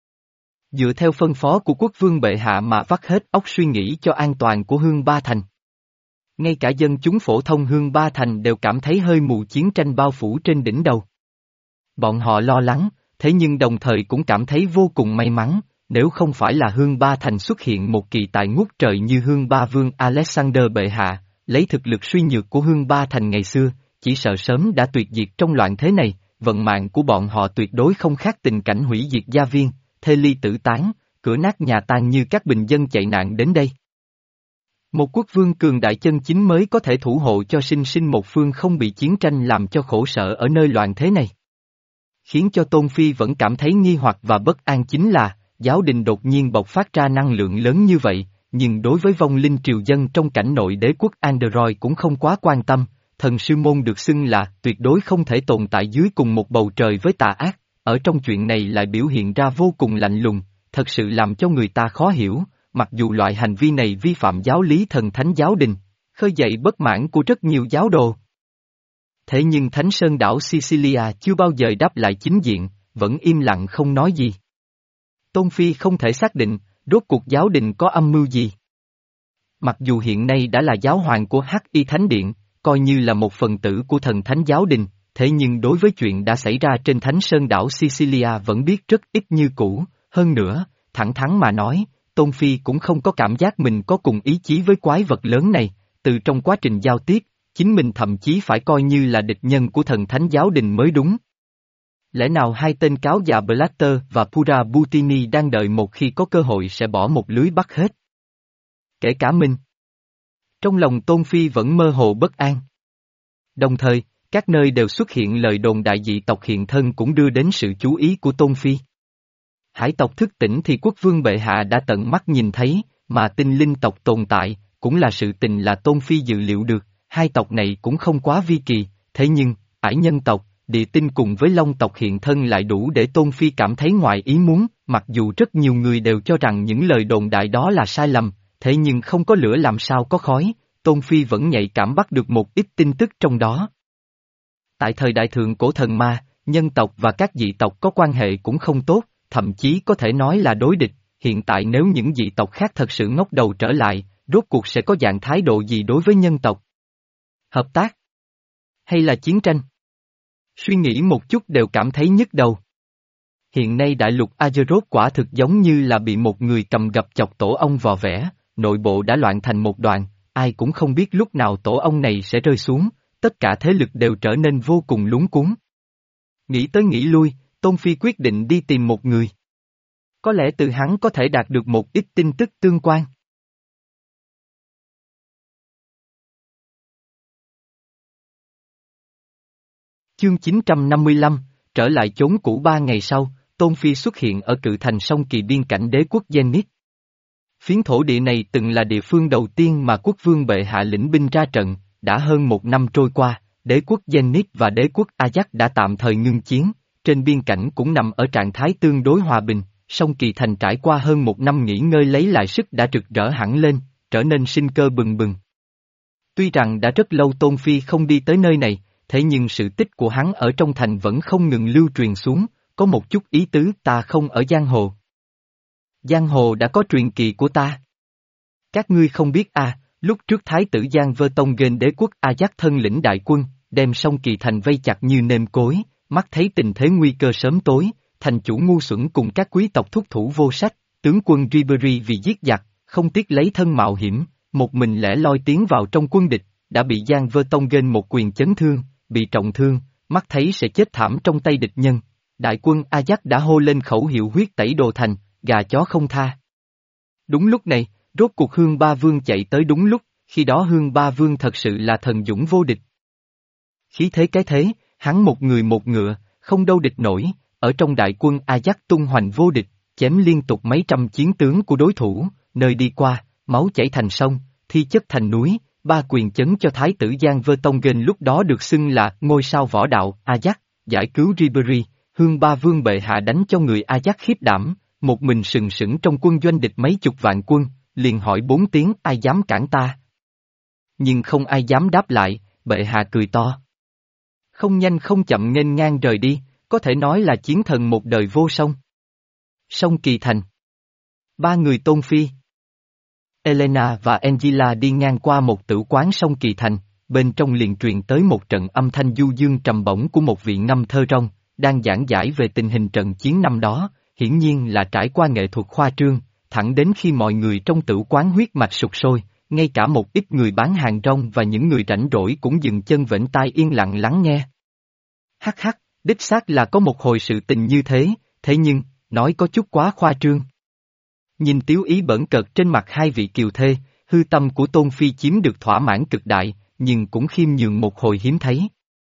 Dựa theo phân phó của quốc vương bệ hạ mà vắt hết óc suy nghĩ cho an toàn của Hương Ba Thành. Ngay cả dân chúng phổ thông Hương Ba Thành đều cảm thấy hơi mù chiến tranh bao phủ trên đỉnh đầu. Bọn họ lo lắng, thế nhưng đồng thời cũng cảm thấy vô cùng may mắn, nếu không phải là Hương Ba Thành xuất hiện một kỳ tài ngút trời như Hương Ba Vương Alexander bệ hạ, lấy thực lực suy nhược của Hương Ba Thành ngày xưa, chỉ sợ sớm đã tuyệt diệt trong loạn thế này, vận mạng của bọn họ tuyệt đối không khác tình cảnh hủy diệt gia viên, thê ly tử tán, cửa nát nhà tan như các bình dân chạy nạn đến đây. Một quốc vương cường đại chân chính mới có thể thủ hộ cho sinh sinh một phương không bị chiến tranh làm cho khổ sở ở nơi loạn thế này. Khiến cho Tôn Phi vẫn cảm thấy nghi hoặc và bất an chính là, giáo đình đột nhiên bộc phát ra năng lượng lớn như vậy, nhưng đối với vong linh triều dân trong cảnh nội đế quốc Android cũng không quá quan tâm, thần sư môn được xưng là tuyệt đối không thể tồn tại dưới cùng một bầu trời với tà ác, ở trong chuyện này lại biểu hiện ra vô cùng lạnh lùng, thật sự làm cho người ta khó hiểu, mặc dù loại hành vi này vi phạm giáo lý thần thánh giáo đình, khơi dậy bất mãn của rất nhiều giáo đồ. Thế nhưng Thánh Sơn đảo Sicilia chưa bao giờ đáp lại chính diện, vẫn im lặng không nói gì. Tôn Phi không thể xác định, rốt cuộc giáo đình có âm mưu gì. Mặc dù hiện nay đã là giáo hoàng của Hắc Y Thánh Điện, coi như là một phần tử của thần thánh giáo đình, thế nhưng đối với chuyện đã xảy ra trên Thánh Sơn đảo Sicilia vẫn biết rất ít như cũ, hơn nữa, thẳng thắn mà nói, Tôn Phi cũng không có cảm giác mình có cùng ý chí với quái vật lớn này, từ trong quá trình giao tiếp, chính mình thậm chí phải coi như là địch nhân của thần thánh giáo đình mới đúng. Lẽ nào hai tên cáo già Blatter và Pura Butini đang đợi một khi có cơ hội sẽ bỏ một lưới bắt hết? Kể cả mình. Trong lòng Tôn Phi vẫn mơ hồ bất an. Đồng thời, các nơi đều xuất hiện lời đồn đại dị tộc hiện thân cũng đưa đến sự chú ý của Tôn Phi. Hải tộc thức tỉnh thì quốc vương bệ hạ đã tận mắt nhìn thấy, mà tinh linh tộc tồn tại, cũng là sự tình là Tôn Phi dự liệu được, hai tộc này cũng không quá vi kỳ, thế nhưng, ải nhân tộc, địa tinh cùng với long tộc hiện thân lại đủ để Tôn Phi cảm thấy ngoài ý muốn, mặc dù rất nhiều người đều cho rằng những lời đồn đại đó là sai lầm, thế nhưng không có lửa làm sao có khói, Tôn Phi vẫn nhạy cảm bắt được một ít tin tức trong đó. Tại thời đại thượng cổ thần ma, nhân tộc và các dị tộc có quan hệ cũng không tốt, thậm chí có thể nói là đối địch, hiện tại nếu những dị tộc khác thật sự ngóc đầu trở lại, rốt cuộc sẽ có dạng thái độ gì đối với nhân tộc? Hợp tác? Hay là chiến tranh? Suy nghĩ một chút đều cảm thấy nhức đầu. Hiện nay đại lục Azeroth quả thực giống như là bị một người cầm gập chọc tổ ong vò vẽ, nội bộ đã loạn thành một đoàn, ai cũng không biết lúc nào tổ ong này sẽ rơi xuống, tất cả thế lực đều trở nên vô cùng lúng cuống. Nghĩ tới nghĩ lui, Tôn Phi quyết định đi tìm một người. Có lẽ từ hắn có thể đạt được một ít tin tức tương quan. Chương chín trăm năm mươi lăm, trở lại chốn cũ ba ngày sau, Tôn Phi xuất hiện ở cự thành sông Kỳ biên cảnh đế quốc Zenith. Phiến thổ địa này từng là địa phương đầu tiên mà quốc vương bệ hạ lĩnh binh ra trận, đã hơn một năm trôi qua, đế quốc Zenith và đế quốc Ajax đã tạm thời ngưng chiến, trên biên cảnh cũng nằm ở trạng thái tương đối hòa bình, sông Kỳ thành trải qua hơn một năm nghỉ ngơi lấy lại sức đã rực rỡ hẳn lên, trở nên sinh cơ bừng bừng. Tuy rằng đã rất lâu Tôn Phi không đi tới nơi này, thế nhưng sự tích của hắn ở trong thành vẫn không ngừng lưu truyền xuống, có một chút ý tứ ta không ở giang hồ. Giang hồ đã có truyền kỳ của ta. Các ngươi không biết à, lúc trước Thái tử Giang Vơ Tông Gên đế quốc Ajax thân lĩnh đại quân, đem sông Kỳ thành vây chặt như nêm cối, mắt thấy tình thế nguy cơ sớm tối, thành chủ ngu xuẩn cùng các quý tộc thúc thủ vô sách, tướng quân Ribery vì giết giặc, không tiếc lấy thân mạo hiểm, một mình lẻ loi tiến vào trong quân địch, đã bị Giang Vơ Tông Gên một quyền chấn thương, bị trọng thương, mắt thấy sẽ chết thảm trong tay địch nhân. Đại quân Ajax đã hô lên khẩu hiệu huyết tẩy đồ thành, gà chó không tha. Đúng lúc này, rốt cuộc Hương Ba Vương chạy tới đúng lúc, khi đó Hương Ba Vương thật sự là thần dũng vô địch. Khí thế cái thế, hắn một người một ngựa, không đâu địch nổi, ở trong đại quân Ajax tung hoành vô địch, chém liên tục mấy trăm chiến tướng của đối thủ, nơi đi qua, máu chảy thành sông, thi chất thành núi, ba quyền chấn cho Thái tử Giang Vơ Tông Gên lúc đó được xưng là ngôi sao võ đạo Ajax, giải cứu Ribery, Hương Ba Vương bệ hạ đánh cho người Ajax khiếp đảm, một mình sừng sững trong quân doanh địch mấy chục vạn quân, liền hỏi bốn tiếng ai dám cản ta. Nhưng không ai dám đáp lại, bệ hạ cười to. Không nhanh không chậm nghênh ngang rời đi, có thể nói là chiến thần một đời vô song. Sông Kỳ thành. Ba người Tôn Phi. Elena và Angela đi ngang qua một tử quán sông Kỳ Thành, bên trong liền truyền tới một trận âm thanh du dương trầm bổng của một vị ngâm thơ rong, đang giảng giải về tình hình trận chiến năm đó, hiển nhiên là trải qua nghệ thuật khoa trương, thẳng đến khi mọi người trong tử quán huyết mạch sục sôi, ngay cả một ít người bán hàng rong và những người rảnh rỗi cũng dừng chân vểnh tai yên lặng lắng nghe. Hắc hắc, đích xác là có một hồi sự tình như thế, thế nhưng, nói có chút quá khoa trương. Nhìn tiếu ý bẩn cợt trên mặt hai vị kiều thê, hư tâm của Tôn Phi chiếm được thỏa mãn cực đại, nhưng cũng khiêm nhường một hồi hiếm thấy.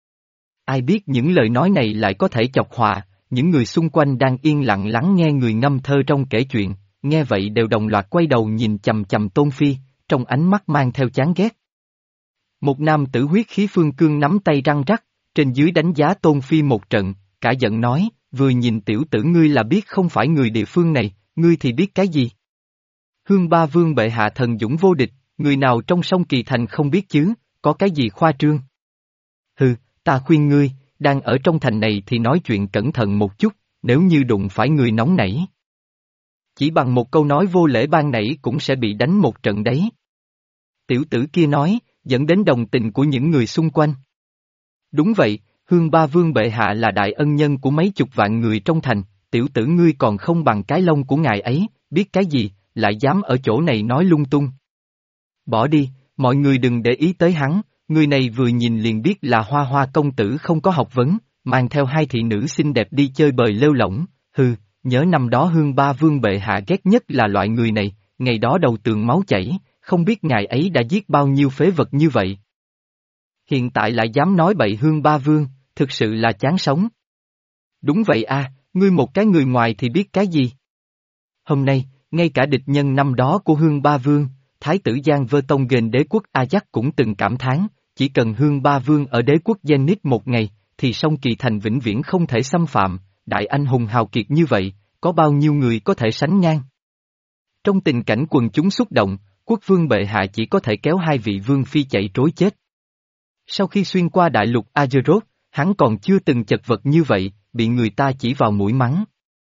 Ai biết những lời nói này lại có thể chọc họa, những người xung quanh đang yên lặng lắng nghe người ngâm thơ trong kể chuyện, nghe vậy đều đồng loạt quay đầu nhìn chầm chầm Tôn Phi, trong ánh mắt mang theo chán ghét. Một nam tử huyết khí phương cương nắm tay răng rắc, trên dưới đánh giá Tôn Phi một trận, cả giận nói, vừa nhìn tiểu tử ngươi là biết không phải người địa phương này, ngươi thì biết cái gì? Hương Ba Vương bệ hạ thần dũng vô địch, người nào trong sông Kỳ Thành không biết chứ, có cái gì khoa trương? Hừ, ta khuyên ngươi, đang ở trong thành này thì nói chuyện cẩn thận một chút, nếu như đụng phải người nóng nảy. Chỉ bằng một câu nói vô lễ ban nãy cũng sẽ bị đánh một trận đấy. Tiểu tử kia nói, dẫn đến đồng tình của những người xung quanh. Đúng vậy, Hương Ba Vương bệ hạ là đại ân nhân của mấy chục vạn người trong thành, tiểu tử ngươi còn không bằng cái lông của ngài ấy, biết cái gì, lại dám ở chỗ này nói lung tung. Bỏ đi, mọi người đừng để ý tới hắn, người này vừa nhìn liền biết là Hoa Hoa công tử không có học vấn, mang theo hai thị nữ xinh đẹp đi chơi bời lêu lỏng, hừ, nhớ năm đó Hương Ba Vương bệ hạ ghét nhất là loại người này, ngày đó đầu tường máu chảy, không biết ngài ấy đã giết bao nhiêu phế vật như vậy. Hiện tại lại dám nói bậy Hương Ba Vương, thực sự là chán sống. Đúng vậy a, ngươi một cái người ngoài thì biết cái gì? Hôm nay, ngay cả địch nhân năm đó của Hương Ba Vương, Thái tử Giang Vơ Tông Gền đế quốc Ajax cũng từng cảm thán, chỉ cần Hương Ba Vương ở đế quốc Zenith một ngày, thì sông Kỳ Thành vĩnh viễn không thể xâm phạm, đại anh hùng hào kiệt như vậy, có bao nhiêu người có thể sánh ngang? Trong tình cảnh quần chúng xúc động, quốc vương bệ hạ chỉ có thể kéo hai vị vương phi chạy trối chết. Sau khi xuyên qua đại lục Azeroth, hắn còn chưa từng chật vật như vậy, bị người ta chỉ vào mũi mắng.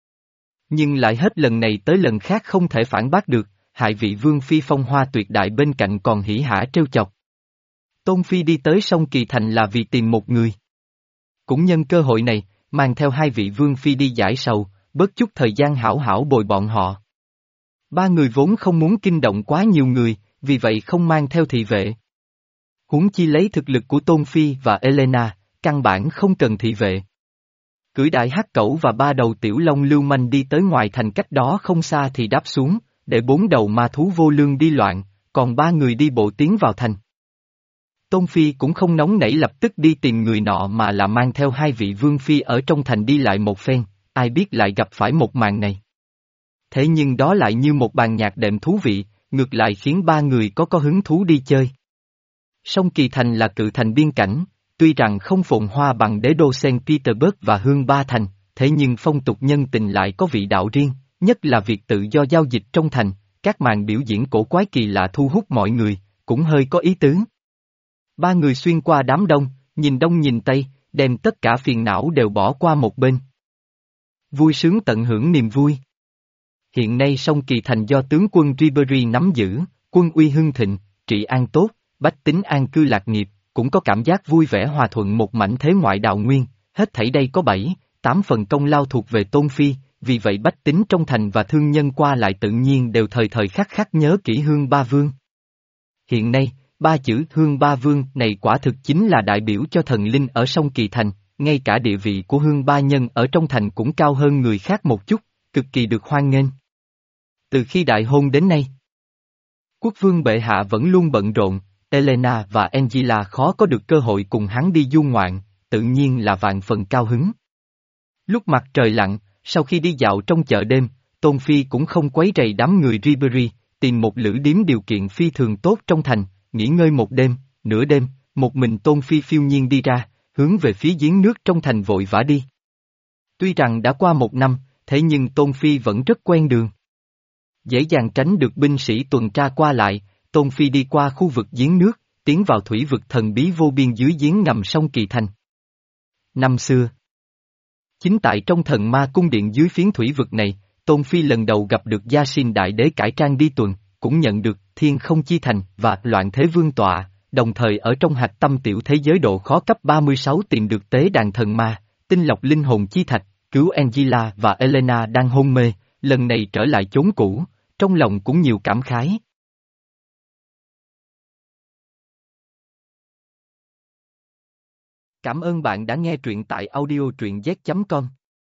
Nhưng lại hết lần này tới lần khác không thể phản bác được, hại vị vương phi phong hoa tuyệt đại bên cạnh còn hỉ hả trêu chọc. Tôn Phi đi tới sông Kỳ Thành là vì tìm một người. Cũng nhân cơ hội này, mang theo hai vị vương phi đi giải sầu, bớt chút thời gian hảo hảo bồi bọn họ. Ba người vốn không muốn kinh động quá nhiều người, vì vậy không mang theo thị vệ. Huống chi lấy thực lực của Tôn Phi và Elena, căn bản không cần thị vệ. Cưỡi đại hắc cẩu và ba đầu tiểu long lưu manh đi tới ngoài thành cách đó không xa thì đáp xuống, để bốn đầu ma thú vô lương đi loạn, còn ba người đi bộ tiến vào thành. Tôn Phi cũng không nóng nảy lập tức đi tìm người nọ mà là mang theo hai vị vương phi ở trong thành đi lại một phen, ai biết lại gặp phải một màn này. Thế nhưng đó lại như một bàn nhạc đệm thú vị, ngược lại khiến ba người có có hứng thú đi chơi. Sông Kỳ Thành là cự thành biên cảnh, tuy rằng không phồn hoa bằng đế đô Saint Petersburg và Hương Ba Thành, thế nhưng phong tục nhân tình lại có vị đạo riêng, nhất là việc tự do giao dịch trong thành, các màn biểu diễn cổ quái kỳ lạ thu hút mọi người, cũng hơi có ý tứ. Ba người xuyên qua đám đông, nhìn đông nhìn tây, đem tất cả phiền não đều bỏ qua một bên. Vui sướng tận hưởng niềm vui. Hiện nay sông Kỳ Thành do tướng quân Ribery nắm giữ, quân uy hưng thịnh, trị an tốt, bách tính an cư lạc nghiệp, cũng có cảm giác vui vẻ hòa thuận một mảnh thế ngoại đạo nguyên, hết thảy đây có bảy, tám phần công lao thuộc về Tôn Phi, vì vậy bách tính trong thành và thương nhân qua lại tự nhiên đều thời thời khắc khắc nhớ kỹ Hương Ba Vương. Hiện nay, ba chữ Hương Ba Vương này quả thực chính là đại biểu cho thần linh ở sông Kỳ Thành, ngay cả địa vị của Hương Ba Nhân ở trong thành cũng cao hơn người khác một chút, cực kỳ được hoan nghênh. Từ khi đại hôn đến nay, quốc vương bệ hạ vẫn luôn bận rộn, Elena và Angela khó có được cơ hội cùng hắn đi du ngoạn, tự nhiên là vạn phần cao hứng. Lúc mặt trời lặn, sau khi đi dạo trong chợ đêm, Tôn Phi cũng không quấy rầy đám người Ribery, tìm một lữ điếm điều kiện phi thường tốt trong thành, nghỉ ngơi một đêm, nửa đêm, một mình Tôn Phi phiêu nhiên đi ra, hướng về phía giếng nước trong thành vội vã đi. Tuy rằng đã qua một năm, thế nhưng Tôn Phi vẫn rất quen đường. Dễ dàng tránh được binh sĩ tuần tra qua lại, Tôn Phi đi qua khu vực giếng nước, tiến vào thủy vực thần bí vô biên dưới giếng ngầm sông Kỳ Thành. Năm xưa, chính tại trong thần ma cung điện dưới phiến thủy vực này, Tôn Phi lần đầu gặp được Gia Xin Đại Đế cải trang đi tuần, cũng nhận được Thiên Không Chi Thành và Loạn Thế Vương Tọa, đồng thời ở trong hạch tâm tiểu thế giới độ khó cấp ba mươi sáu tìm được tế đàn thần ma, tinh lọc linh hồn chi thạch, cứu Angela và Elena đang hôn mê, lần này trở lại chốn cũ, trong lòng cũng nhiều cảm khái. Cảm ơn bạn đã nghe truyện tại audio truyện z chấm com.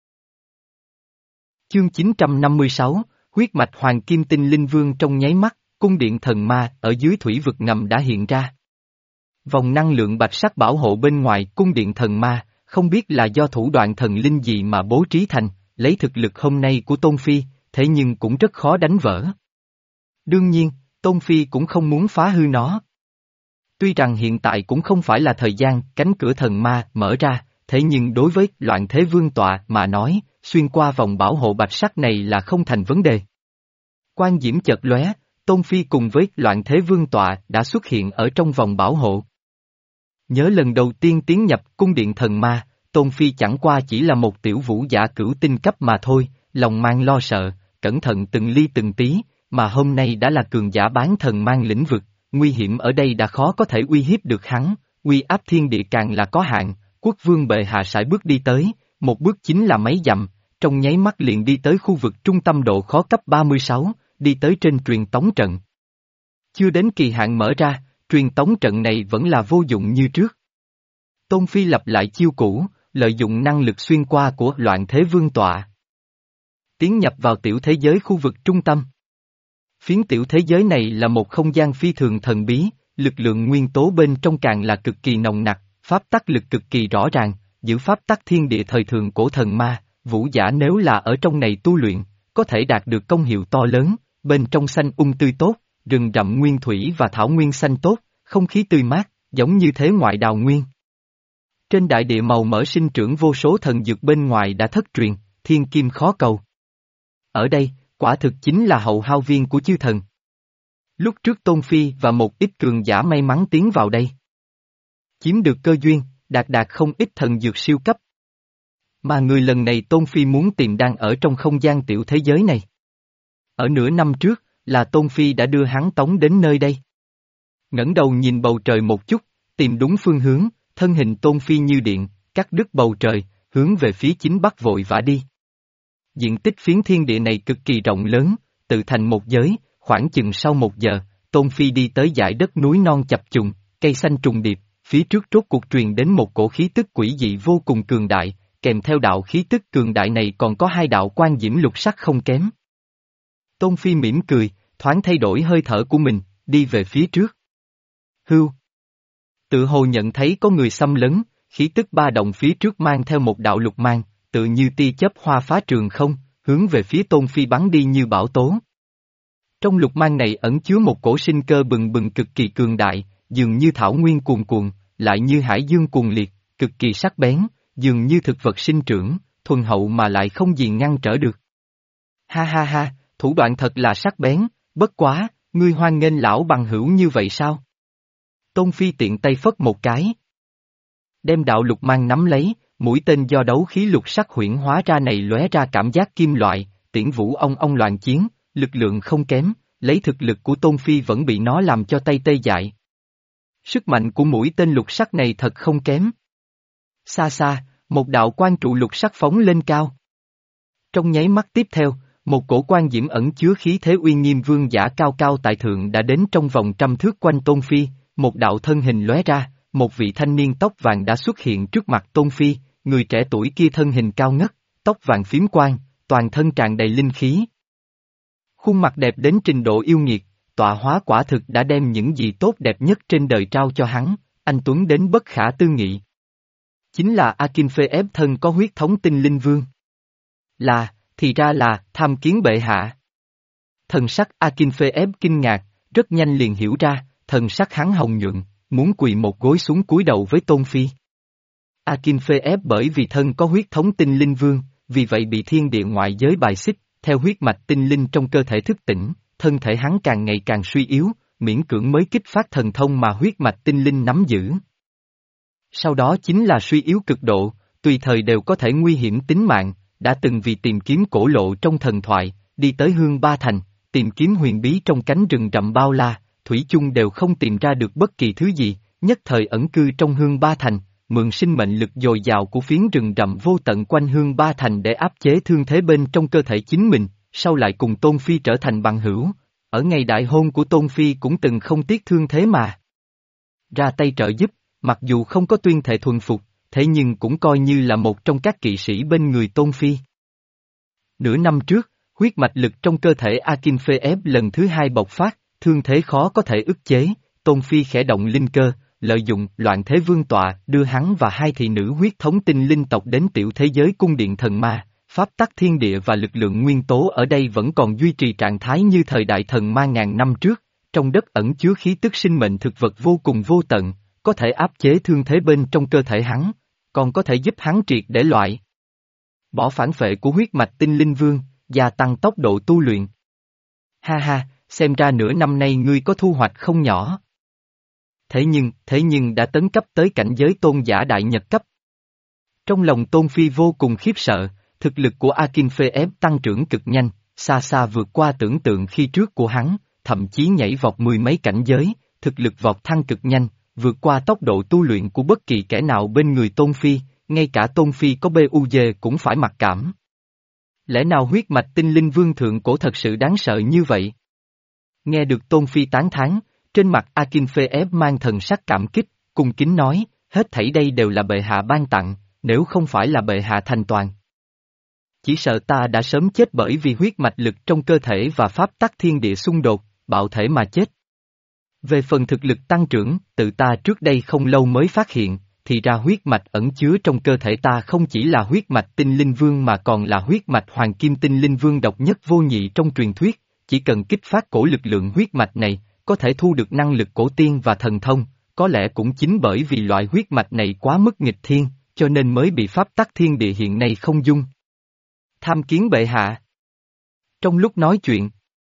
Chương chín trăm năm mươi sáu, huyết mạch hoàng kim tinh linh vương. Trong nháy mắt, cung điện thần ma ở dưới thủy vực ngầm đã hiện ra. Vòng năng lượng bạch sắc bảo hộ bên ngoài cung điện thần ma, không biết là do thủ đoạn thần linh gì mà bố trí thành, lấy thực lực hôm nay của Tôn Phi, thế nhưng cũng rất khó đánh vỡ. Đương nhiên, Tôn Phi cũng không muốn phá hư nó. Tuy rằng hiện tại cũng không phải là thời gian cánh cửa thần ma mở ra, thế nhưng đối với Loạn Thế Vương Tọa mà nói, xuyên qua vòng bảo hộ bạch sắc này là không thành vấn đề. Quang diễm chợt lóe, Tôn Phi cùng với Loạn Thế Vương Tọa đã xuất hiện ở trong vòng bảo hộ. Nhớ lần đầu tiên tiến nhập cung điện thần ma, Tôn Phi chẳng qua chỉ là một tiểu vũ giả cửu tinh cấp mà thôi, lòng mang lo sợ, cẩn thận từng ly từng tí, mà hôm nay đã là cường giả bán thần mang lĩnh vực, nguy hiểm ở đây đã khó có thể uy hiếp được hắn, uy áp thiên địa càng là có hạn, quốc vương bệ hạ sải bước đi tới, một bước chính là mấy dặm, trong nháy mắt liền đi tới khu vực trung tâm độ khó cấp ba mươi sáu, đi tới trên truyền tống trận. Chưa đến kỳ hạn mở ra, truyền tống trận này vẫn là vô dụng như trước. Tôn Phi lập lại chiêu cũ, lợi dụng năng lực xuyên qua của Loạn Thế Vương Tọa. Tiến nhập vào tiểu thế giới khu vực trung tâm. Phiến tiểu thế giới này là một không gian phi thường thần bí, lực lượng nguyên tố bên trong càng là cực kỳ nồng nặc, pháp tắc lực cực kỳ rõ ràng, giữ pháp tắc thiên địa thời thường cổ thần ma, vũ giả nếu là ở trong này tu luyện, có thể đạt được công hiệu to lớn, bên trong xanh ung tươi tốt, rừng rậm nguyên thủy và thảo nguyên xanh tốt, không khí tươi mát, giống như thế ngoại đào nguyên. Trên đại địa màu mỡ sinh trưởng vô số thần dược bên ngoài đã thất truyền, thiên kim khó cầu. Ở đây, quả thực chính là hậu hao viên của chư thần. Lúc trước Tôn Phi và một ít cường giả may mắn tiến vào đây. Chiếm được cơ duyên, đạt đạt không ít thần dược siêu cấp. Mà người lần này Tôn Phi muốn tìm đang ở trong không gian tiểu thế giới này. Ở nửa năm trước, là Tôn Phi đã đưa hắn tống đến nơi đây. Ngẩng đầu nhìn bầu trời một chút, tìm đúng phương hướng, thân hình Tôn Phi như điện, cắt đứt bầu trời, hướng về phía chính bắc vội vã đi. Diện tích phiến thiên địa này cực kỳ rộng lớn, tự thành một giới, khoảng chừng sau một giờ, Tôn Phi đi tới dải đất núi non chập trùng, cây xanh trùng điệp, phía trước rốt cuộc truyền đến một cổ khí tức quỷ dị vô cùng cường đại, kèm theo đạo khí tức cường đại này còn có hai đạo quan diễm lục sắc không kém. Tôn Phi mỉm cười, thoáng thay đổi hơi thở của mình, đi về phía trước. Hưu. Tự hồ nhận thấy có người xâm lấn, khí tức ba động phía trước mang theo một đạo lục mang, tự như tia chớp hoa phá trường không, hướng về phía Tôn Phi bắn đi như bão tố. Trong lục mang này ẩn chứa một cổ sinh cơ bừng bừng cực kỳ cường đại, dường như thảo nguyên cuồn cuộn, lại như hải dương cuồng liệt, cực kỳ sắc bén, dường như thực vật sinh trưởng, thuần hậu mà lại không gì ngăn trở được. Ha ha ha, thủ đoạn thật là sắc bén, bất quá, ngươi hoan nghênh lão bằng hữu như vậy sao? Tôn Phi tiện tay phất một cái. Đem đạo lục mang nắm lấy, mũi tên do đấu khí lục sắc huyễn hóa ra này lóe ra cảm giác kim loại, tiễn vũ ong ong loạn chiến, lực lượng không kém, lấy thực lực của Tôn Phi vẫn bị nó làm cho tay tê dại. Sức mạnh của mũi tên lục sắc này thật không kém. Xa xa, một đạo quan trụ lục sắc phóng lên cao. Trong nháy mắt tiếp theo, một cổ quan diễm ẩn chứa khí thế uy nghiêm vương giả cao cao tại thượng đã đến trong vòng trăm thước quanh Tôn Phi, một đạo thân hình lóe ra, một vị thanh niên tóc vàng đã xuất hiện trước mặt Tôn Phi, người trẻ tuổi kia thân hình cao ngất, tóc vàng phím quang, toàn thân tràn đầy linh khí. Khuôn mặt đẹp đến trình độ yêu nghiệt, tọa hóa quả thực đã đem những gì tốt đẹp nhất trên đời trao cho hắn, anh tuấn đến bất khả tư nghị. Chính là Akinpheep thân có huyết thống tinh linh vương. Là, thì ra là, tham kiến bệ hạ. Thần sắc Akinpheep kinh ngạc, rất nhanh liền hiểu ra, thần sắc hắn hồng nhuận, muốn quỳ một gối xuống cúi đầu với Tôn Phi. Akinpheep bởi vì thân có huyết thống tinh linh vương, vì vậy bị thiên địa ngoại giới bài xích, theo huyết mạch tinh linh trong cơ thể thức tỉnh, thân thể hắn càng ngày càng suy yếu, miễn cưỡng mới kích phát thần thông mà huyết mạch tinh linh nắm giữ. Sau đó chính là suy yếu cực độ, tùy thời đều có thể nguy hiểm tính mạng, đã từng vì tìm kiếm cổ lộ trong thần thoại, đi tới Hương Ba Thành, tìm kiếm huyền bí trong cánh rừng rậm bao la, thủy chung đều không tìm ra được bất kỳ thứ gì, nhất thời ẩn cư trong Hương Ba Thành, mượn sinh mệnh lực dồi dào của phiến rừng rậm vô tận quanh Hương Ba Thành để áp chế thương thế bên trong cơ thể chính mình, sau lại cùng Tôn Phi trở thành bằng hữu. Ở ngày đại hôn của Tôn Phi cũng từng không tiếc thương thế mà ra tay trợ giúp, mặc dù không có tuyên thệ thuần phục, thế nhưng cũng coi như là một trong các kỵ sĩ bên người Tôn Phi. Nửa năm trước, huyết mạch lực trong cơ thể Akinpheev lần thứ hai bộc phát, thương thế khó có thể ức chế, Tôn Phi khẽ động linh cơ, lợi dụng loạn thế vương tọa đưa hắn và hai thị nữ huyết thống tinh linh tộc đến tiểu thế giới cung điện thần ma. Pháp tắc thiên địa và lực lượng nguyên tố ở đây vẫn còn duy trì trạng thái như thời đại thần ma ngàn năm trước, trong đất ẩn chứa khí tức sinh mệnh thực vật vô cùng vô tận, có thể áp chế thương thế bên trong cơ thể hắn, còn có thể giúp hắn triệt để loại bỏ phản phệ của huyết mạch tinh linh vương, gia tăng tốc độ tu luyện. Ha ha, xem ra nửa năm nay ngươi có thu hoạch không nhỏ. Thế nhưng, thế nhưng đã tấn cấp tới cảnh giới tôn giả đại nhật cấp. Trong lòng Tôn Phi vô cùng khiếp sợ. Thực lực của Akinpheev tăng trưởng cực nhanh, xa xa vượt qua tưởng tượng khi trước của hắn, thậm chí nhảy vọt mười mấy cảnh giới, thực lực vọt thăng cực nhanh, vượt qua tốc độ tu luyện của bất kỳ kẻ nào bên người Tôn Phi, ngay cả Tôn Phi có bê u dê cũng phải mặc cảm. Lẽ nào huyết mạch tinh linh vương thượng cổ thật sự đáng sợ như vậy? Nghe được Tôn Phi tán thán, trên mặt Akinpheev mang thần sắc cảm kích, cung kính nói, hết thảy đây đều là bệ hạ ban tặng, nếu không phải là bệ hạ thành toàn. Chỉ sợ ta đã sớm chết bởi vì huyết mạch lực trong cơ thể và pháp tắc thiên địa xung đột, bạo thể mà chết. Về phần thực lực tăng trưởng, tự ta trước đây không lâu mới phát hiện, thì ra huyết mạch ẩn chứa trong cơ thể ta không chỉ là huyết mạch tinh linh vương mà còn là huyết mạch hoàng kim tinh linh vương độc nhất vô nhị trong truyền thuyết, chỉ cần kích phát cổ lực lượng huyết mạch này, có thể thu được năng lực cổ tiên và thần thông, có lẽ cũng chính bởi vì loại huyết mạch này quá mức nghịch thiên, cho nên mới bị pháp tắc thiên địa hiện nay không dung. Tham kiến bệ hạ. Trong lúc nói chuyện,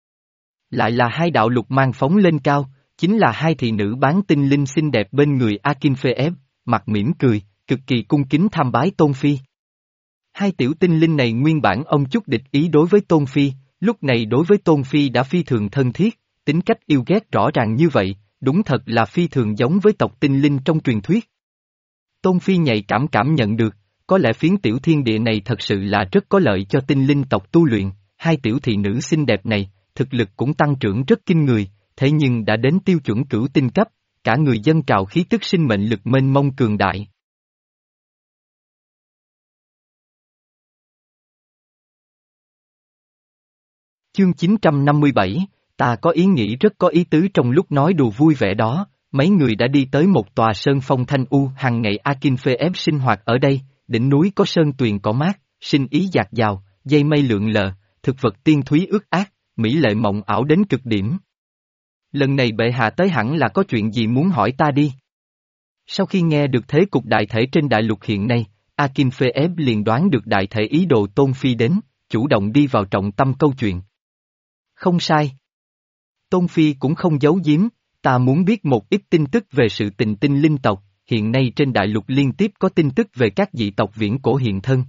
lại là hai đạo lục mang phóng lên cao, chính là hai thị nữ bán tinh linh xinh đẹp bên người Akinpheev, mặt mỉm cười, cực kỳ cung kính tham bái Tôn Phi. Hai tiểu tinh linh này nguyên bản ông chút địch ý đối với Tôn Phi, lúc này đối với Tôn Phi đã phi thường thân thiết, tính cách yêu ghét rõ ràng như vậy, đúng thật là phi thường giống với tộc tinh linh trong truyền thuyết. Tôn Phi nhạy cảm cảm nhận được, có lẽ phiến tiểu thiên địa này thật sự là rất có lợi cho tinh linh tộc tu luyện, hai tiểu thị nữ xinh đẹp này, thực lực cũng tăng trưởng rất kinh người, thế nhưng đã đến tiêu chuẩn cửu tinh cấp, cả người dân trào khí tức sinh mệnh lực mênh mông cường đại. Chương chín trăm năm mươi bảy, ta có ý nghĩ rất có ý tứ trong lúc nói đùa vui vẻ đó, mấy người đã đi tới một tòa sơn phong thanh u, hàng ngày Akinpheev sinh hoạt ở đây, đỉnh núi có sơn tuyền cỏ mát, sinh ý dạt dào, dây mây lượn lờ, thực vật tiên thúy ướt át, mỹ lệ mộng ảo đến cực điểm. Lần này bệ hạ tới hẳn là có chuyện gì muốn hỏi ta đi. Sau khi nghe được thế cục đại thể trên đại lục hiện nay, Akinpheev liền đoán được đại thể ý đồ Tôn Phi đến, chủ động đi vào trọng tâm câu chuyện. Không sai. Tôn Phi cũng không giấu giếm, ta muốn biết một ít tin tức về sự tình tinh linh tộc, hiện nay trên đại lục liên tiếp có tin tức về các dị tộc viễn cổ hiện thân.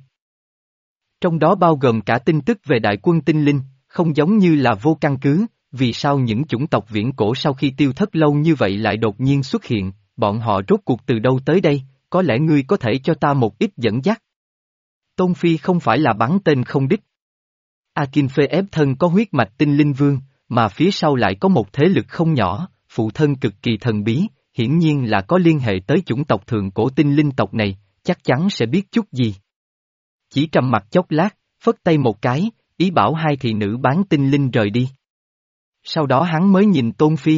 Trong đó bao gồm cả tin tức về đại quân tinh linh, không giống như là vô căn cứ, vì sao những chủng tộc viễn cổ sau khi tiêu thất lâu như vậy lại đột nhiên xuất hiện, bọn họ rốt cuộc từ đâu tới đây, có lẽ ngươi có thể cho ta một ít dẫn dắt. Tôn Phi không phải là bắn tên không đích. Akinpheev thân có huyết mạch tinh linh vương, mà phía sau lại có một thế lực không nhỏ, phụ thân cực kỳ thần bí, hiển nhiên là có liên hệ tới chủng tộc thượng cổ tinh linh tộc này, chắc chắn sẽ biết chút gì. Chỉ trầm mặt chốc lát, phất tay một cái, ý bảo hai thị nữ bán tinh linh rời đi. Sau đó hắn mới nhìn Tôn Phi.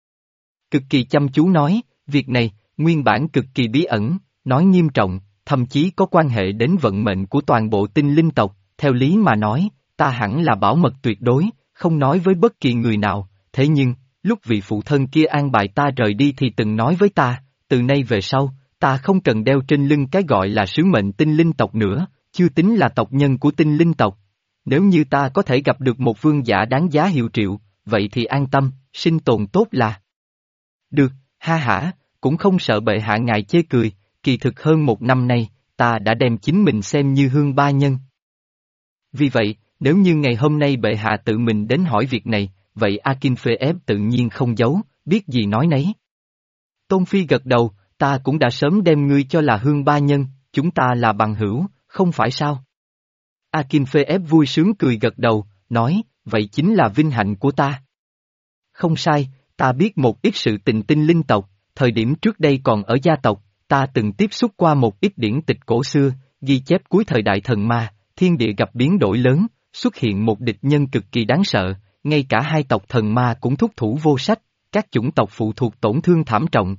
Cực kỳ chăm chú nói, việc này, nguyên bản cực kỳ bí ẩn, nói nghiêm trọng, thậm chí có quan hệ đến vận mệnh của toàn bộ tinh linh tộc, theo lý mà nói, ta hẳn là bảo mật tuyệt đối, không nói với bất kỳ người nào, thế nhưng, lúc vị phụ thân kia an bài ta rời đi thì từng nói với ta, từ nay về sau, ta không cần đeo trên lưng cái gọi là sứ mệnh tinh linh tộc nữa, chưa tính là tộc nhân của tinh linh tộc. Nếu như ta có thể gặp được một vương giả đáng giá hiệu triệu, vậy thì an tâm, sinh tồn tốt là. Được, ha hả, cũng không sợ bệ hạ ngài chê cười, kỳ thực hơn một năm nay, ta đã đem chính mình xem như hương ba nhân. Vì vậy, nếu như ngày hôm nay bệ hạ tự mình đến hỏi việc này, vậy Akinfeev tự nhiên không giấu, biết gì nói nấy. Tôn Phi gật đầu, ta cũng đã sớm đem ngươi cho là Hương Ba Nhân, chúng ta là bằng hữu, không phải sao? Akinfeev vui sướng cười gật đầu, nói, vậy chính là vinh hạnh của ta. Không sai, ta biết một ít sự tình tinh linh tộc, thời điểm trước đây còn ở gia tộc, ta từng tiếp xúc qua một ít điển tịch cổ xưa, ghi chép cuối thời đại thần ma, thiên địa gặp biến đổi lớn, xuất hiện một địch nhân cực kỳ đáng sợ, ngay cả hai tộc thần ma cũng thúc thủ vô sách, các chủng tộc phụ thuộc tổn thương thảm trọng.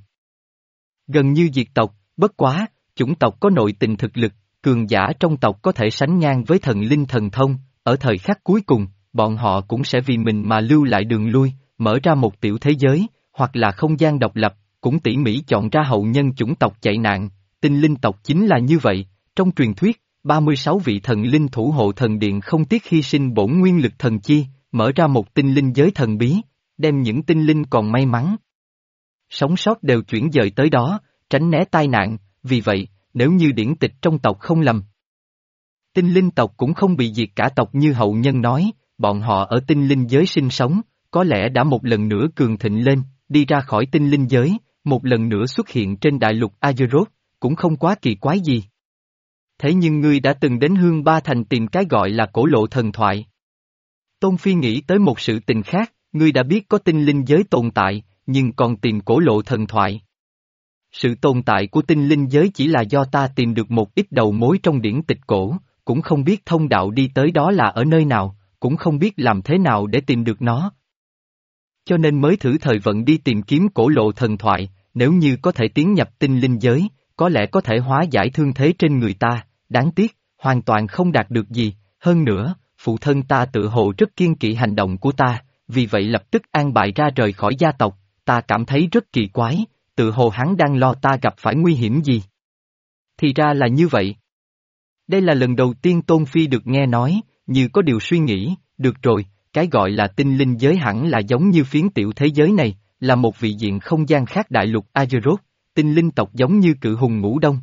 Gần như diệt tộc, bất quá, chủng tộc có nội tình thực lực, cường giả trong tộc có thể sánh ngang với thần linh thần thông, ở thời khắc cuối cùng, bọn họ cũng sẽ vì mình mà lưu lại đường lui, mở ra một tiểu thế giới, hoặc là không gian độc lập, cũng tỉ mỉ chọn ra hậu nhân chủng tộc chạy nạn, tinh linh tộc chính là như vậy, trong truyền thuyết, ba mươi sáu vị thần linh thủ hộ thần điện không tiếc hy sinh bổn nguyên lực thần chi, mở ra một tinh linh giới thần bí, đem những tinh linh còn may mắn sống sót đều chuyển dời tới đó, tránh né tai nạn, vì vậy, nếu như điển tịch trong tộc không lầm. Tinh linh tộc cũng không bị diệt cả tộc như hậu nhân nói, bọn họ ở tinh linh giới sinh sống, có lẽ đã một lần nữa cường thịnh lên, đi ra khỏi tinh linh giới, một lần nữa xuất hiện trên đại lục Azeroth, cũng không quá kỳ quái gì. Thế nhưng ngươi đã từng đến Hương Ba Thành tìm cái gọi là cổ lộ thần thoại. Tôn Phi nghĩ tới một sự tình khác, ngươi đã biết có tinh linh giới tồn tại, nhưng còn tìm cổ lộ thần thoại. Sự tồn tại của tinh linh giới chỉ là do ta tìm được một ít đầu mối trong điển tịch cổ, cũng không biết thông đạo đi tới đó là ở nơi nào, cũng không biết làm thế nào để tìm được nó. Cho nên mới thử thời vận đi tìm kiếm cổ lộ thần thoại, nếu như có thể tiến nhập tinh linh giới, có lẽ có thể hóa giải thương thế trên người ta, đáng tiếc, hoàn toàn không đạt được gì, hơn nữa, phụ thân ta tự hồ rất kiêng kỵ hành động của ta, vì vậy lập tức an bài ra rời khỏi gia tộc, ta cảm thấy rất kỳ quái, tự hồ hắn đang lo ta gặp phải nguy hiểm gì. Thì ra là như vậy. Đây là lần đầu tiên Tôn Phi được nghe nói, như có điều suy nghĩ, được rồi, cái gọi là tinh linh giới hẳn là giống như phiến tiểu thế giới này, là một vị diện không gian khác đại lục Azeroth, tinh linh tộc giống như cự hùng ngủ đông.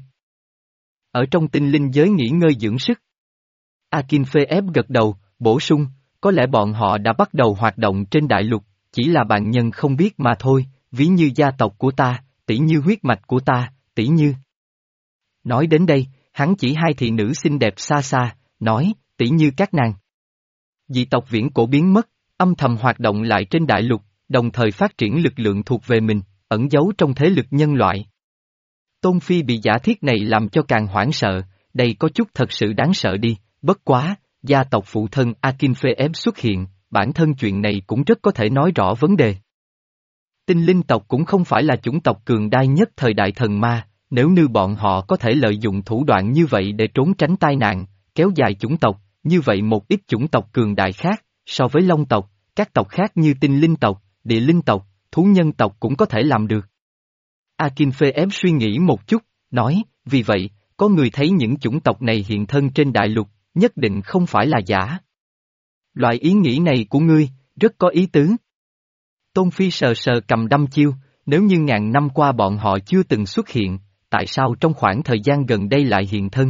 Ở trong tinh linh giới nghỉ ngơi dưỡng sức. Akinfeev gật đầu, bổ sung, có lẽ bọn họ đã bắt đầu hoạt động trên đại lục, chỉ là bạn nhân không biết mà thôi, ví như gia tộc của ta, tỷ như huyết mạch của ta, tỷ như. Nói đến đây, hắn chỉ hai thị nữ xinh đẹp xa xa, nói, tỷ như các nàng. Dị tộc viễn cổ biến mất, âm thầm hoạt động lại trên đại lục, đồng thời phát triển lực lượng thuộc về mình, ẩn giấu trong thế lực nhân loại. Tôn Phi bị giả thiết này làm cho càng hoảng sợ, đây có chút thật sự đáng sợ đi, bất quá, gia tộc phụ thân Akinfeev xuất hiện, bản thân chuyện này cũng rất có thể nói rõ vấn đề. Tinh linh tộc cũng không phải là chủng tộc cường đại nhất thời đại thần ma, nếu như bọn họ có thể lợi dụng thủ đoạn như vậy để trốn tránh tai nạn, kéo dài chủng tộc, như vậy một ít chủng tộc cường đại khác, so với long tộc, các tộc khác như tinh linh tộc, địa linh tộc, thú nhân tộc cũng có thể làm được. Akinfeev suy nghĩ một chút, nói, vì vậy, có người thấy những chủng tộc này hiện thân trên đại lục, nhất định không phải là giả. Loại ý nghĩ này của ngươi, rất có ý tứ. Tôn Phi sờ sờ cầm đăm chiêu, nếu như ngàn năm qua bọn họ chưa từng xuất hiện, tại sao trong khoảng thời gian gần đây lại hiện thân?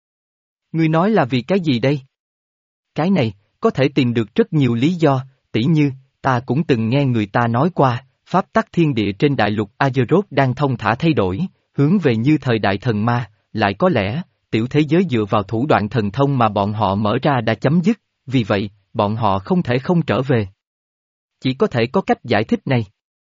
Ngươi nói là vì cái gì đây? Cái này, có thể tìm được rất nhiều lý do, tỉ như, ta cũng từng nghe người ta nói qua, pháp tắc thiên địa trên đại lục Azeroth đang thông thả thay đổi, hướng về như thời đại thần ma, lại có lẽ, tiểu thế giới dựa vào thủ đoạn thần thông mà bọn họ mở ra đã chấm dứt, vì vậy, bọn họ không thể không trở về. Chỉ có thể có cách giải thích này.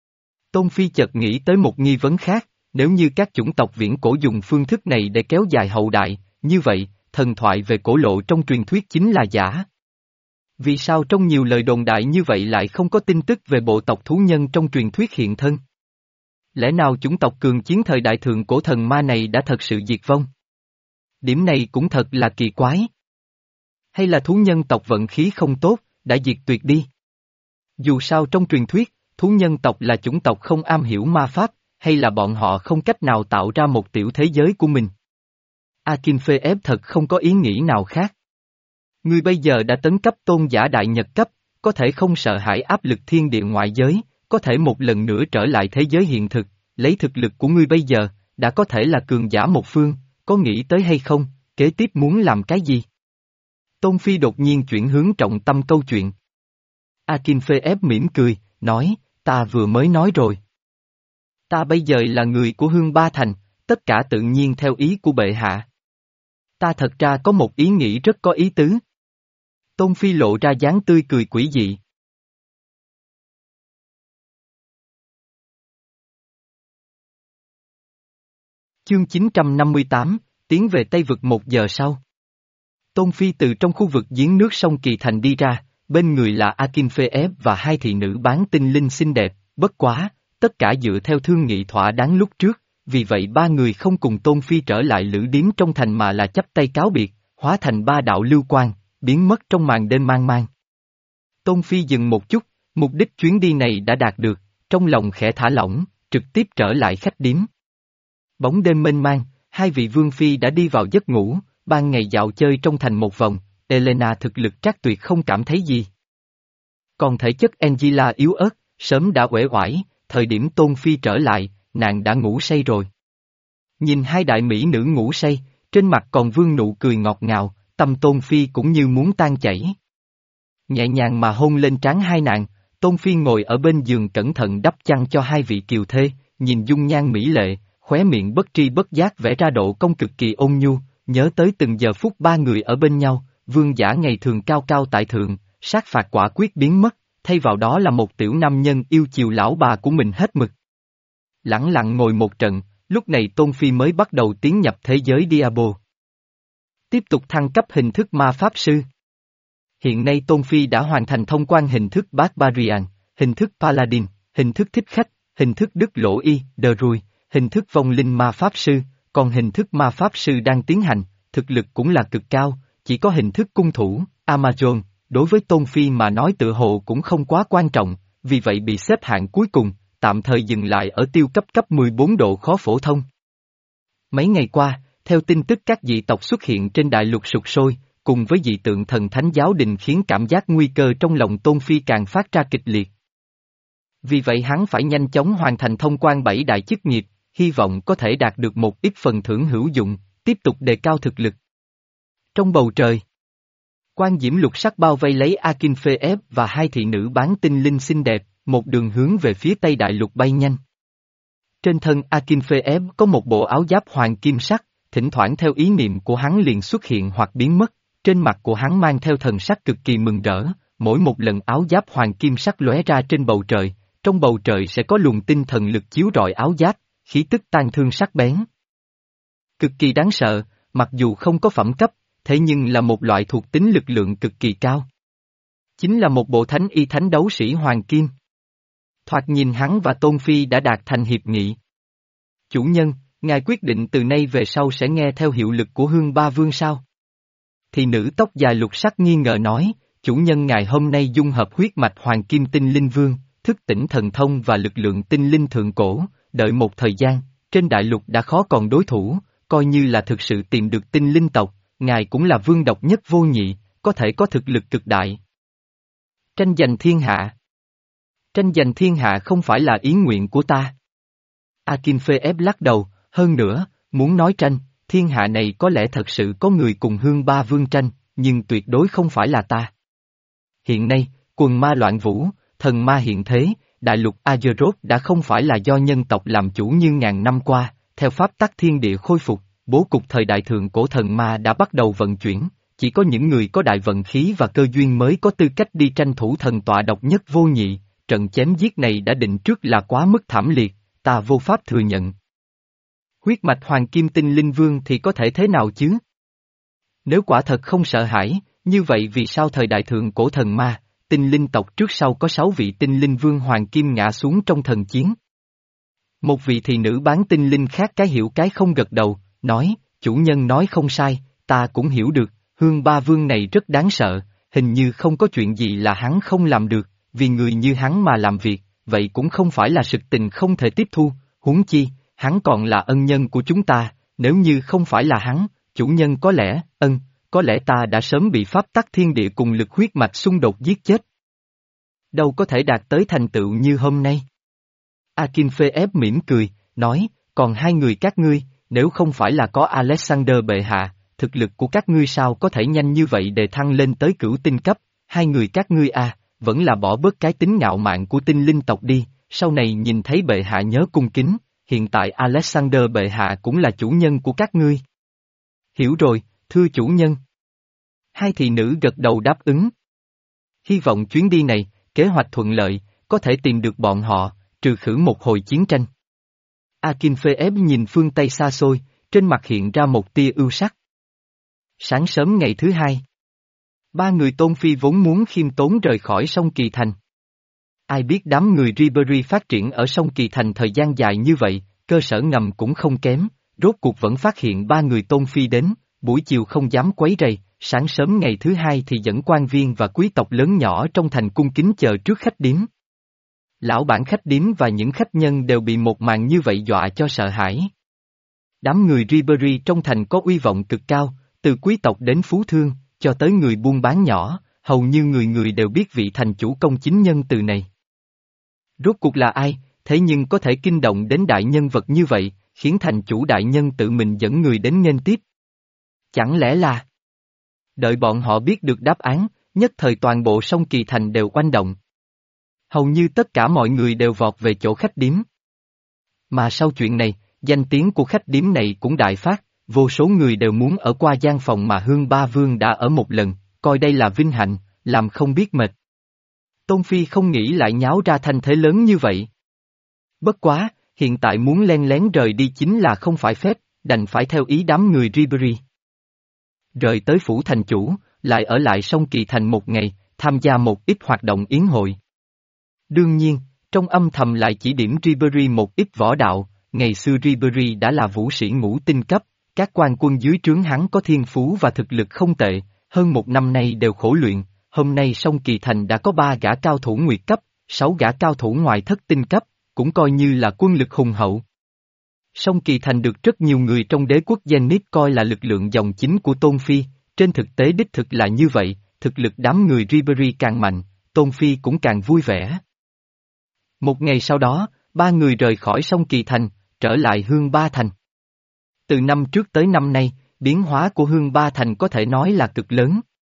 Tôn Phi chợt nghĩ tới một nghi vấn khác, nếu như các chủng tộc viễn cổ dùng phương thức này để kéo dài hậu đại, như vậy, thần thoại về cổ lộ trong truyền thuyết chính là giả. Vì sao trong nhiều lời đồn đại như vậy lại không có tin tức về bộ tộc thú nhân trong truyền thuyết hiện thân? Lẽ nào chủng tộc cường chiến thời đại thượng cổ thần ma này đã thật sự diệt vong? Điểm này cũng thật là kỳ quái. Hay là thú nhân tộc vận khí không tốt, đã diệt tuyệt đi? Dù sao trong truyền thuyết, thú nhân tộc là chủng tộc không am hiểu ma pháp, hay là bọn họ không cách nào tạo ra một tiểu thế giới của mình? Akinfeev thật không có ý nghĩ nào khác. Ngươi bây giờ đã tấn cấp tôn giả đại nhật cấp, có thể không sợ hãi áp lực thiên địa ngoại giới, có thể một lần nữa trở lại thế giới hiện thực, lấy thực lực của ngươi bây giờ, đã có thể là cường giả một phương, có nghĩ tới hay không, kế tiếp muốn làm cái gì? Tôn Phi đột nhiên chuyển hướng trọng tâm câu chuyện. Akinfeev mỉm cười, nói, ta vừa mới nói rồi. Ta bây giờ là người của Hương Ba Thành, tất cả tự nhiên theo ý của bệ hạ. Ta thật ra có một ý nghĩ rất có ý tứ. Tôn Phi lộ ra dáng tươi cười quỷ dị. Chương chín trăm năm mươi tám, tiến về Tây Vực một giờ sau. Tôn Phi từ trong khu vực giếng nước sông Kỳ Thành đi ra, bên người là Akinfeev và hai thị nữ bán tinh linh xinh đẹp, bất quá, tất cả dựa theo thương nghị thỏa đáng lúc trước, vì vậy ba người không cùng Tôn Phi trở lại lữ điếm trong thành mà là chắp tay cáo biệt, hóa thành ba đạo lưu quang, biến mất trong màn đêm mang mang. Tôn Phi dừng một chút, mục đích chuyến đi này đã đạt được, trong lòng khẽ thả lỏng, trực tiếp trở lại khách điếm. Bóng đêm mênh mang, hai vị vương phi đã đi vào giấc ngủ, ban ngày dạo chơi trong thành một vòng, Elena thực lực trác tuyệt không cảm thấy gì. Còn thể chất Angela yếu ớt, sớm đã uể oải, thời điểm Tôn Phi trở lại, nàng đã ngủ say rồi. Nhìn hai đại mỹ nữ ngủ say, trên mặt còn vương nụ cười ngọt ngào, tâm Tôn Phi cũng như muốn tan chảy. Nhẹ nhàng mà hôn lên trán hai nàng, Tôn Phi ngồi ở bên giường cẩn thận đắp chăn cho hai vị kiều thê, nhìn dung nhan mỹ lệ, khóe miệng bất tri bất giác vẽ ra độ cong cực kỳ ôn nhu, nhớ tới từng giờ phút ba người ở bên nhau, vương giả ngày thường cao cao tại thượng, sát phạt quả quyết biến mất, thay vào đó là một tiểu nam nhân yêu chiều lão bà của mình hết mực. Lẳng lặng ngồi một trận, lúc này Tôn Phi mới bắt đầu tiến nhập thế giới Diablo. Tiếp tục thăng cấp hình thức ma pháp sư. Hiện nay Tôn Phi đã hoàn thành thông quan hình thức Barbarian, hình thức Paladin, hình thức thích khách, hình thức Đức Lỗ Y, Đờ Rùi, hình thức vong linh ma pháp sư, còn hình thức ma pháp sư đang tiến hành, thực lực cũng là cực cao, chỉ có hình thức cung thủ, Amazon, đối với Tôn Phi mà nói tự hồ cũng không quá quan trọng, vì vậy bị xếp hạng cuối cùng, tạm thời dừng lại ở tiêu cấp cấp mười bốn độ khó phổ thông. Mấy ngày qua, theo tin tức các dị tộc xuất hiện trên đại lục sụt sôi, cùng với dị tượng thần thánh giáo đình khiến cảm giác nguy cơ trong lòng Tôn Phi càng phát ra kịch liệt. Vì vậy hắn phải nhanh chóng hoàn thành thông quan bảy đại chức nghiệp, hy vọng có thể đạt được một ít phần thưởng hữu dụng, tiếp tục đề cao thực lực. Trong bầu trời, quan diễm lục sắc bao vây lấy Akinfeev và hai thị nữ bán tinh linh xinh đẹp, một đường hướng về phía tây đại lục bay nhanh. Trên thân Akinfeev có một bộ áo giáp hoàng kim sắc, thỉnh thoảng theo ý niệm của hắn liền xuất hiện hoặc biến mất, trên mặt của hắn mang theo thần sắc cực kỳ mừng rỡ, mỗi một lần áo giáp hoàng kim sắc lóe ra trên bầu trời, trong bầu trời sẽ có luồng tinh thần lực chiếu rọi áo giáp, khí tức tan thương sắc bén. Cực kỳ đáng sợ, mặc dù không có phẩm cấp, thế nhưng là một loại thuộc tính lực lượng cực kỳ cao. Chính là một bộ thánh y thánh đấu sĩ hoàng kim. Thoạt nhìn hắn và Tôn Phi đã đạt thành hiệp nghị. Chủ nhân, ngài quyết định từ nay về sau sẽ nghe theo hiệu lực của Hương Ba Vương sao? Thì nữ tóc dài lục sắc nghi ngờ nói, chủ nhân ngài hôm nay dung hợp huyết mạch hoàng kim tinh linh vương, thức tỉnh thần thông và lực lượng tinh linh thượng cổ, đợi một thời gian, trên đại lục đã khó còn đối thủ, coi như là thực sự tìm được tinh linh tộc, ngài cũng là vương độc nhất vô nhị, có thể có thực lực cực đại. Tranh giành thiên hạ. Tranh giành thiên hạ không phải là ý nguyện của ta. Akinfeev lắc đầu, hơn nữa, muốn nói tranh, thiên hạ này có lẽ thật sự có người cùng Hương Ba Vương tranh, nhưng tuyệt đối không phải là ta. Hiện nay, quần ma loạn vũ, thần ma hiện thế, đại lục Azeroth đã không phải là do nhân tộc làm chủ như ngàn năm qua, theo pháp tắc thiên địa khôi phục, bố cục thời đại thượng cổ thần ma đã bắt đầu vận chuyển, chỉ có những người có đại vận khí và cơ duyên mới có tư cách đi tranh thủ thần tọa độc nhất vô nhị, trận chém giết này đã định trước là quá mức thảm liệt, ta vô pháp thừa nhận. Huyết mạch hoàng kim tinh linh vương thì có thể thế nào chứ? Nếu quả thật không sợ hãi, như vậy vì sao thời đại thượng cổ thần ma, tinh linh tộc trước sau có sáu vị tinh linh vương hoàng kim ngã xuống trong thần chiến? Một vị thị nữ bán tinh linh khác cái hiểu cái không gật đầu, nói, chủ nhân nói không sai, ta cũng hiểu được, Hương Ba Vương này rất đáng sợ, hình như không có chuyện gì là hắn không làm được, vì người như hắn mà làm việc, vậy cũng không phải là sự tình không thể tiếp thu, huống chi, hắn còn là ân nhân của chúng ta, nếu như không phải là hắn, chủ nhân có lẽ, ân, có lẽ ta đã sớm bị pháp tắc thiên địa cùng lực huyết mạch xung đột giết chết. Đâu có thể đạt tới thành tựu như hôm nay. Akinfeev mỉm cười, nói, còn hai người các ngươi, nếu không phải là có Alexander bệ hạ, thực lực của các ngươi sao có thể nhanh như vậy để thăng lên tới cửu tinh cấp, hai người các ngươi à, vẫn là bỏ bớt cái tính ngạo mạn của tinh linh tộc đi, sau này nhìn thấy bệ hạ nhớ cung kính, hiện tại Alexander bệ hạ cũng là chủ nhân của các ngươi. Hiểu rồi, thưa chủ nhân. Hai thị nữ gật đầu đáp ứng. Hy vọng chuyến đi này, kế hoạch thuận lợi, có thể tìm được bọn họ, trừ khử một hồi chiến tranh. Akinfeev nhìn phương Tây xa xôi, trên mặt hiện ra một tia ưu sắc. Sáng sớm ngày thứ hai, ba người Tôn Phi vốn muốn khiêm tốn rời khỏi sông Kỳ Thành. Ai biết đám người Ribery phát triển ở sông Kỳ Thành thời gian dài như vậy, cơ sở ngầm cũng không kém, rốt cuộc vẫn phát hiện ba người Tôn Phi đến, buổi chiều không dám quấy rầy, sáng sớm ngày thứ hai thì dẫn quan viên và quý tộc lớn nhỏ trong thành cung kính chờ trước khách điếm. Lão bản khách điếm và những khách nhân đều bị một màn như vậy dọa cho sợ hãi. Đám người Ribery trong thành có uy vọng cực cao, từ quý tộc đến phú thương, cho tới người buôn bán nhỏ, hầu như người người đều biết vị thành chủ công chính nhân từ này. Rốt cuộc là ai, thế nhưng có thể kinh động đến đại nhân vật như vậy, khiến thành chủ đại nhân tự mình dẫn người đến nghênh tiếp. Chẳng lẽ là... Đợi bọn họ biết được đáp án, nhất thời toàn bộ sông Kỳ Thành đều oanh động. Hầu như tất cả mọi người đều vọt về chỗ khách điếm. Mà sau chuyện này, danh tiếng của khách điếm này cũng đại phát, vô số người đều muốn ở qua gian phòng mà Hương Ba Vương đã ở một lần, coi đây là vinh hạnh, làm không biết mệt. Tôn Phi không nghĩ lại nháo ra thanh thế lớn như vậy. Bất quá, hiện tại muốn len lén rời đi chính là không phải phép, đành phải theo ý đám người Ribery. Rời tới phủ thành chủ, lại ở lại sông Kỳ Thành một ngày, tham gia một ít hoạt động yến hội. Đương nhiên, trong âm thầm lại chỉ điểm Ribery một ít võ đạo, ngày xưa Ribery đã là vũ sĩ ngũ tinh cấp, các quan quân dưới trướng hắn có thiên phú và thực lực không tệ, hơn một năm nay đều khổ luyện, hôm nay sông Kỳ Thành đã có ba gã cao thủ nguyệt cấp, sáu gã cao thủ ngoài thất tinh cấp, cũng coi như là quân lực hùng hậu. Sông Kỳ Thành được rất nhiều người trong đế quốc Zenith coi là lực lượng dòng chính của Tôn Phi, trên thực tế đích thực là như vậy, thực lực đám người Ribery càng mạnh, Tôn Phi cũng càng vui vẻ. Một ngày sau đó, ba người rời khỏi sông Kỳ Thành, trở lại Hương Ba Thành. Từ năm trước tới năm nay, biến hóa của Hương Ba Thành có thể nói là cực lớn.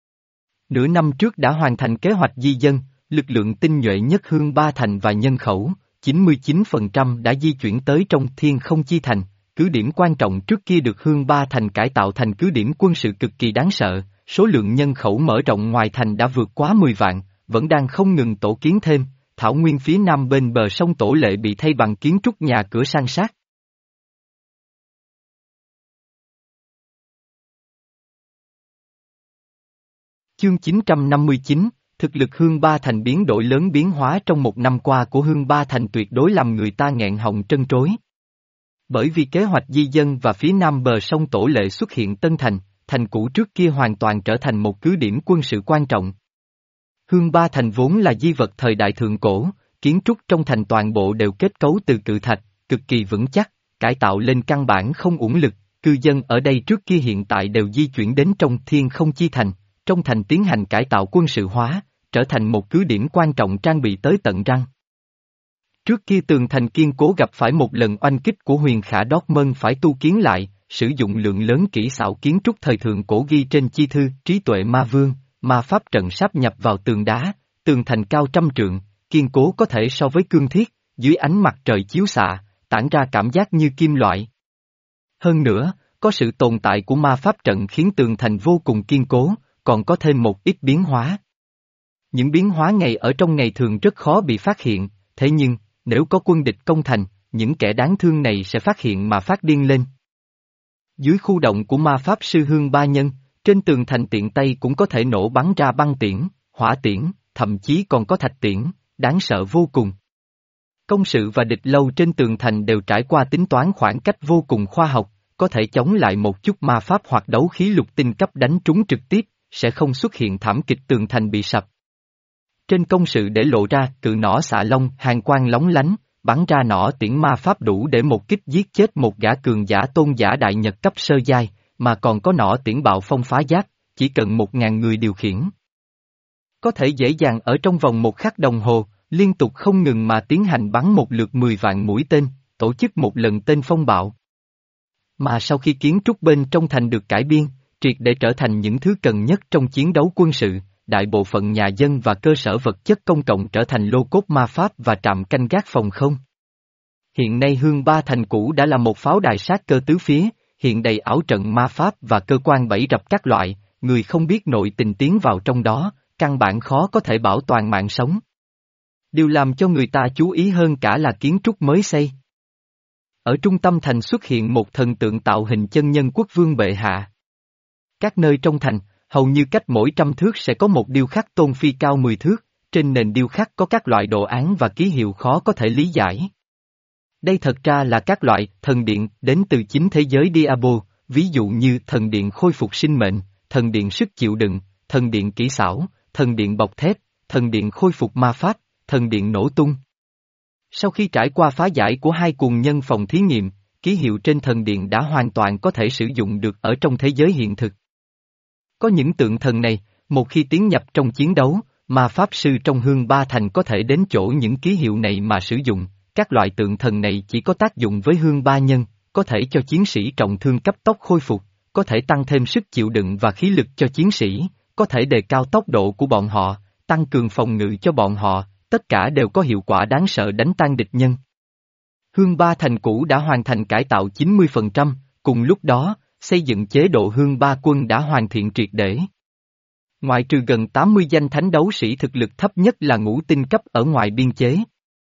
Nửa năm trước đã hoàn thành kế hoạch di dân, lực lượng tinh nhuệ nhất Hương Ba Thành và nhân khẩu, chín mươi chín phần trăm đã di chuyển tới trong Thiên Không Chi Thành, cứ điểm quan trọng trước kia được Hương Ba Thành cải tạo thành cứ điểm quân sự cực kỳ đáng sợ, số lượng nhân khẩu mở rộng ngoài thành đã vượt quá mười vạn, vẫn đang không ngừng tổ kiến thêm, thảo nguyên phía nam bên bờ sông Tổ Lệ bị thay bằng kiến trúc nhà cửa san sát. Chương chín trăm năm mươi chín, thực lực Hương Ba Thành biến đổi lớn biến hóa trong một năm qua của Hương Ba Thành tuyệt đối làm người ta nghẹn họng trân trối. Bởi vì kế hoạch di dân và phía nam bờ sông Tổ Lệ xuất hiện Tân Thành, thành cũ trước kia hoàn toàn trở thành một cứ điểm quân sự quan trọng. Hương Ba Thành vốn là di vật thời đại thượng cổ, kiến trúc trong thành toàn bộ đều kết cấu từ cự thạch, cực kỳ vững chắc, cải tạo lên căn bản không uổng lực, cư dân ở đây trước kia hiện tại đều di chuyển đến trong Thiên Không Chi Thành. Trong thành tiến hành cải tạo quân sự hóa, trở thành một cứ điểm quan trọng trang bị tới tận răng. Trước kia tường thành kiên cố gặp phải một lần oanh kích của Huyền Khả Dortmund phải tu kiến lại, sử dụng lượng lớn kỹ xảo kiến trúc thời thượng cổ ghi trên chi thư Trí Tuệ Ma Vương, ma pháp trận sáp nhập vào tường đá, tường thành cao trăm trượng, kiên cố có thể so với cương thiết, dưới ánh mặt trời chiếu xạ, tản ra cảm giác như kim loại. Hơn nữa, có sự tồn tại của ma pháp trận khiến tường thành vô cùng kiên cố, còn có thêm một ít biến hóa. Những biến hóa này ở trong ngày thường rất khó bị phát hiện, thế nhưng, nếu có quân địch công thành, những kẻ đáng thương này sẽ phát hiện mà phát điên lên. Dưới khu động của ma pháp sư Hương Ba Nhân, trên tường thành tiện tay cũng có thể nổ bắn ra băng tiễn, hỏa tiễn, thậm chí còn có thạch tiễn, đáng sợ vô cùng. Công sự và địch lâu trên tường thành đều trải qua tính toán khoảng cách vô cùng khoa học, có thể chống lại một chút ma pháp hoặc đấu khí lục tinh cấp đánh trúng trực tiếp, sẽ không xuất hiện thảm kịch tường thành bị sập. Trên công sự để lộ ra cự nỏ xạ lông, hàn quang lóng lánh, bắn ra nỏ tiễn ma pháp đủ để một kích giết chết một gã cường giả tôn giả đại nhật cấp sơ giai, mà còn có nỏ tiễn bạo phong phá giáp, chỉ cần một ngàn người điều khiển. Có thể dễ dàng ở trong vòng một khắc đồng hồ, liên tục không ngừng mà tiến hành bắn một lượt mười vạn mũi tên, tổ chức một lần tên phong bạo. Mà sau khi kiến trúc bên trong thành được cải biên, triệt để trở thành những thứ cần nhất trong chiến đấu quân sự, đại bộ phận nhà dân và cơ sở vật chất công cộng trở thành lô cốt ma pháp và trạm canh gác phòng không. Hiện nay Hương Ba Thành cũ đã là một pháo đài sát cơ tứ phía, hiện đầy ảo trận ma pháp và cơ quan bẫy rập các loại, người không biết nội tình tiến vào trong đó, căn bản khó có thể bảo toàn mạng sống. Điều làm cho người ta chú ý hơn cả là kiến trúc mới xây. Ở trung tâm thành xuất hiện một thần tượng tạo hình chân nhân quốc vương bệ hạ. Các nơi trong thành, hầu như cách mỗi trăm thước sẽ có một điêu khắc tôn phi cao mười thước, trên nền điêu khắc có các loại đồ án và ký hiệu khó có thể lý giải. Đây thật ra là các loại thần điện đến từ chính thế giới Diablo, ví dụ như thần điện khôi phục sinh mệnh, thần điện sức chịu đựng, thần điện kỹ xảo, thần điện bọc thép, thần điện khôi phục ma pháp, thần điện nổ tung. Sau khi trải qua phá giải của hai cuồng nhân phòng thí nghiệm, ký hiệu trên thần điện đã hoàn toàn có thể sử dụng được ở trong thế giới hiện thực. Có những tượng thần này, một khi tiến nhập trong chiến đấu, ma pháp sư trong Hương Ba Thành có thể đến chỗ những ký hiệu này mà sử dụng. Các loại tượng thần này chỉ có tác dụng với Hương Ba Nhân, có thể cho chiến sĩ trọng thương cấp tốc khôi phục, có thể tăng thêm sức chịu đựng và khí lực cho chiến sĩ, có thể đề cao tốc độ của bọn họ, tăng cường phòng ngự cho bọn họ, tất cả đều có hiệu quả đáng sợ đánh tan địch nhân. Hương Ba Thành cũ đã hoàn thành cải tạo chín mươi phần trăm, cùng lúc đó, xây dựng chế độ Hương Ba Quân đã hoàn thiện triệt để. Ngoại trừ gần tám mươi danh thánh đấu sĩ thực lực thấp nhất là ngũ tinh cấp ở ngoài biên chế.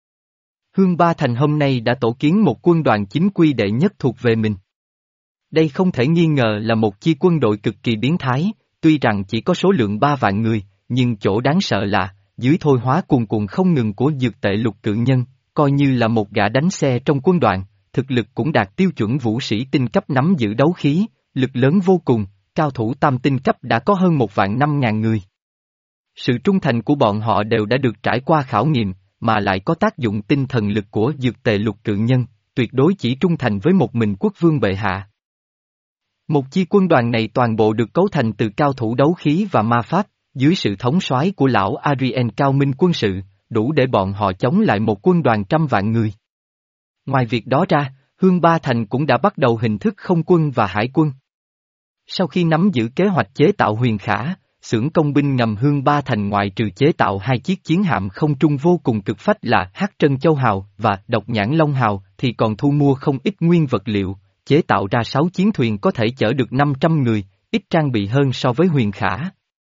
Hương Ba Thành hôm nay đã tổ kiến một quân đoàn chính quy đệ nhất thuộc về mình. Đây không thể nghi ngờ là một chi quân đội cực kỳ biến thái, tuy rằng chỉ có số lượng ba vạn người, nhưng chỗ đáng sợ là, dưới thôi hóa cuồn cuộn không ngừng của dược tệ lục cự nhân, coi như là một gã đánh xe trong quân đoàn, thực lực cũng đạt tiêu chuẩn vũ sĩ tinh cấp nắm giữ đấu khí, lực lớn vô cùng, cao thủ tam tinh cấp đã có hơn một vạn năm ngàn người. Sự trung thành của bọn họ đều đã được trải qua khảo nghiệm, mà lại có tác dụng tinh thần lực của dược tề lục cự nhân, tuyệt đối chỉ trung thành với một mình quốc vương bệ hạ. Một chi quân đoàn này toàn bộ được cấu thành từ cao thủ đấu khí và ma pháp, dưới sự thống soái của lão Arien cao minh quân sự, đủ để bọn họ chống lại một quân đoàn trăm vạn người. Ngoài việc đó ra, Hương Ba Thành cũng đã bắt đầu hình thức không quân và hải quân. Sau khi nắm giữ kế hoạch chế tạo huyền khả, xưởng công binh ngầm Hương Ba Thành ngoại trừ chế tạo hai chiếc chiến hạm không trung vô cùng cực phách là Hắc Trân Châu Hào và Độc Nhãn Long Hào thì còn thu mua không ít nguyên vật liệu, chế tạo ra sáu chiến thuyền có thể chở được năm trăm người, ít trang bị hơn so với huyền khả.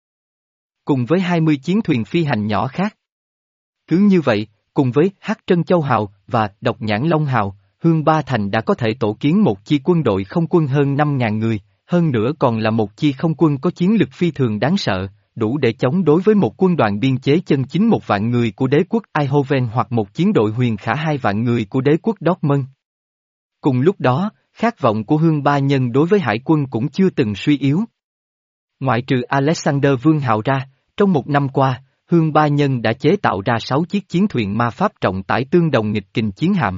Cùng với hai mươi chiến thuyền phi hành nhỏ khác. Cứ như vậy, cùng với Hắc Trân Châu Hào và Độc Nhãn Long Hào, Hương Ba Thành đã có thể tổ kiến một chi quân đội không quân hơn năm ngàn người. Hơn nữa còn là một chi không quân có chiến lực phi thường đáng sợ, đủ để chống đối với một quân đoàn biên chế chân chính một vạn người của đế quốc Eindhoven hoặc một chiến đội huyền khả hai vạn người của đế quốc Dortmund. Cùng lúc đó, khát vọng của Hương Ba Nhân đối với hải quân cũng chưa từng suy yếu. Ngoại trừ Alexander Vương Hào ra, trong một năm qua, Hương Ba Nhân đã chế tạo ra sáu chiếc chiến thuyền ma pháp trọng tải tương đồng nghịch kình chiến hạm.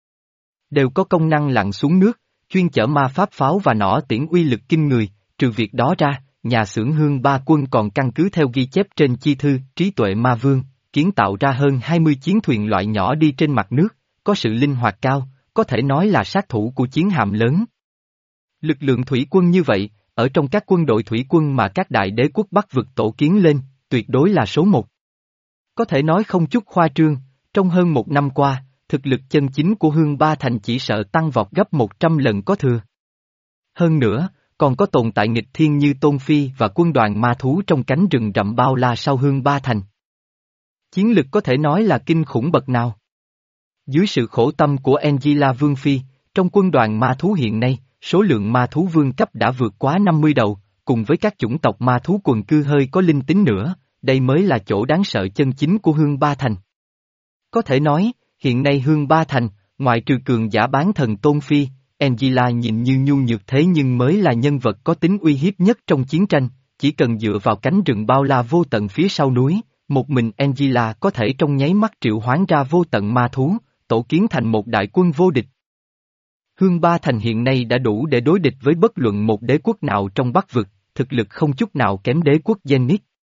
Đều có công năng lặn xuống nước, chuyên chở ma pháp pháo và nỏ tiễn uy lực kinh người, trừ việc đó ra, nhà xưởng Hương Ba Quân còn căn cứ theo ghi chép trên chi thư Trí Tuệ Ma Vương, kiến tạo ra hơn hai mươi chiến thuyền loại nhỏ đi trên mặt nước, có sự linh hoạt cao, có thể nói là sát thủ của chiến hạm lớn. Lực lượng thủy quân như vậy, ở trong các quân đội thủy quân mà các đại đế quốc Bắc vực tổ kiến lên, tuyệt đối là số một. Có thể nói không chút khoa trương, trong hơn một năm qua, thực lực chân chính của Hương Ba Thành chỉ sợ tăng vọt gấp một trăm lần có thừa. Hơn nữa, còn có tồn tại nghịch thiên như Tôn Phi và quân đoàn ma thú trong cánh rừng rậm bao la sau Hương Ba Thành. Chiến lực có thể nói là kinh khủng bậc nào. Dưới sự khổ tâm của Angela Vương Phi, trong quân đoàn ma thú hiện nay, số lượng ma thú vương cấp đã vượt quá năm mươi đầu, cùng với các chủng tộc ma thú quần cư hơi có linh tính nữa, đây mới là chỗ đáng sợ chân chính của Hương Ba Thành. Có thể nói, hiện nay Hương Ba Thành, ngoại trừ cường giả bán thần Tôn Phi, Angela nhìn như nhu nhược thế nhưng mới là nhân vật có tính uy hiếp nhất trong chiến tranh, chỉ cần dựa vào cánh rừng bao la vô tận phía sau núi, một mình Angela có thể trong nháy mắt triệu hoán ra vô tận ma thú, tổ kiến thành một đại quân vô địch. Hương Ba Thành hiện nay đã đủ để đối địch với bất luận một đế quốc nào trong Bắc vực, thực lực không chút nào kém đế quốc Zenith.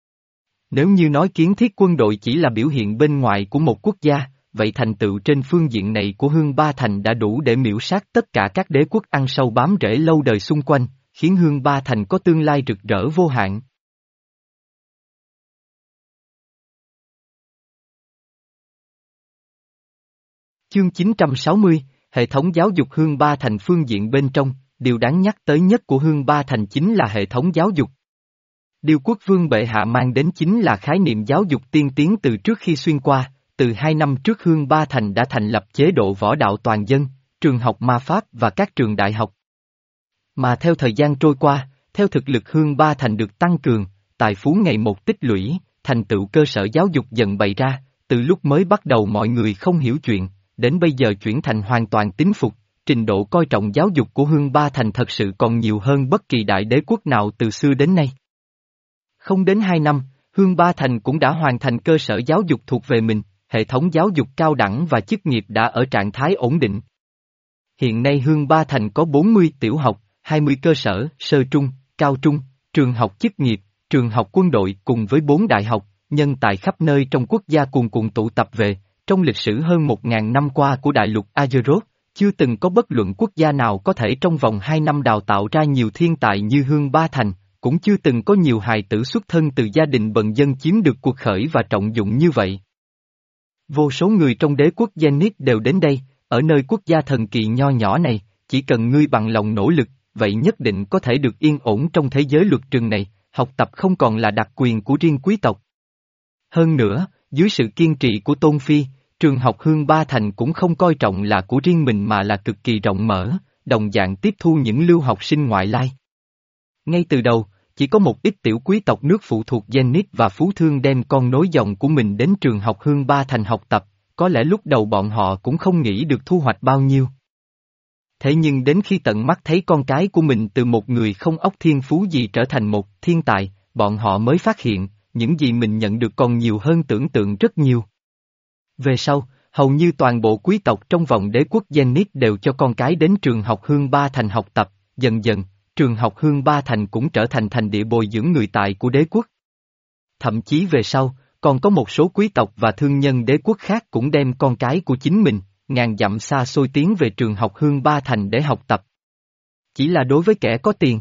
Nếu như nói kiến thiết quân đội chỉ là biểu hiện bên ngoài của một quốc gia, vậy thành tựu trên phương diện này của Hương Ba Thành đã đủ để miễu sát tất cả các đế quốc ăn sâu bám rễ lâu đời xung quanh, khiến Hương Ba Thành có tương lai rực rỡ vô hạn. Chương chín trăm sáu mươi, hệ thống giáo dục Hương Ba Thành phương diện bên trong, điều đáng nhắc tới nhất của Hương Ba Thành chính là hệ thống giáo dục. Điều quốc vương bệ hạ mang đến chính là khái niệm giáo dục tiên tiến từ trước khi xuyên qua, từ hai năm trước Hương Ba Thành đã thành lập chế độ võ đạo toàn dân, trường học ma pháp và các trường đại học. Mà theo thời gian trôi qua, theo thực lực Hương Ba Thành được tăng cường, tài phú ngày một tích lũy, thành tựu cơ sở giáo dục dần bày ra, từ lúc mới bắt đầu mọi người không hiểu chuyện, đến bây giờ chuyển thành hoàn toàn tín phục, trình độ coi trọng giáo dục của Hương Ba Thành thật sự còn nhiều hơn bất kỳ đại đế quốc nào từ xưa đến nay. Không đến hai năm, Hương Ba Thành cũng đã hoàn thành cơ sở giáo dục thuộc về mình, hệ thống giáo dục cao đẳng và chức nghiệp đã ở trạng thái ổn định. Hiện nay Hương Ba Thành có bốn mươi tiểu học, hai mươi cơ sở, sơ trung, cao trung, trường học chức nghiệp, trường học quân đội cùng với bốn đại học, nhân tài khắp nơi trong quốc gia cuồn cuộn tụ tập về. Trong lịch sử hơn một ngàn năm qua của đại lục Azeroth, chưa từng có bất luận quốc gia nào có thể trong vòng hai năm đào tạo ra nhiều thiên tài như Hương Ba Thành, cũng chưa từng có nhiều hài tử xuất thân từ gia đình bần dân chiếm được cuộc khởi và trọng dụng như vậy. Vô số người trong đế quốc Zenith đều đến đây, ở nơi quốc gia thần kỳ nho nhỏ này, chỉ cần ngươi bằng lòng nỗ lực, vậy nhất định có thể được yên ổn trong thế giới luật trường này, học tập không còn là đặc quyền của riêng quý tộc. Hơn nữa, dưới sự kiên trì của Tôn Phi, trường học Hương Ba Thành cũng không coi trọng là của riêng mình mà là cực kỳ rộng mở, đồng dạng tiếp thu những lưu học sinh ngoại lai. Ngay từ đầu, chỉ có một ít tiểu quý tộc nước phụ thuộc Zenith và Phú Thương đem con nối dòng của mình đến trường học Hương Ba Thành học tập, có lẽ lúc đầu bọn họ cũng không nghĩ được thu hoạch bao nhiêu. Thế nhưng đến khi tận mắt thấy con cái của mình từ một người không óc thiên phú gì trở thành một thiên tài, bọn họ mới phát hiện, những gì mình nhận được còn nhiều hơn tưởng tượng rất nhiều. Về sau, hầu như toàn bộ quý tộc trong vòng đế quốc Zenith đều cho con cái đến trường học Hương Ba Thành học tập, dần dần, trường học Hương Ba Thành cũng trở thành thành địa bồi dưỡng người tài của đế quốc. Thậm chí về sau, còn có một số quý tộc và thương nhân đế quốc khác cũng đem con cái của chính mình, ngàn dặm xa xôi tiến về trường học Hương Ba Thành để học tập. Chỉ là đối với kẻ có tiền.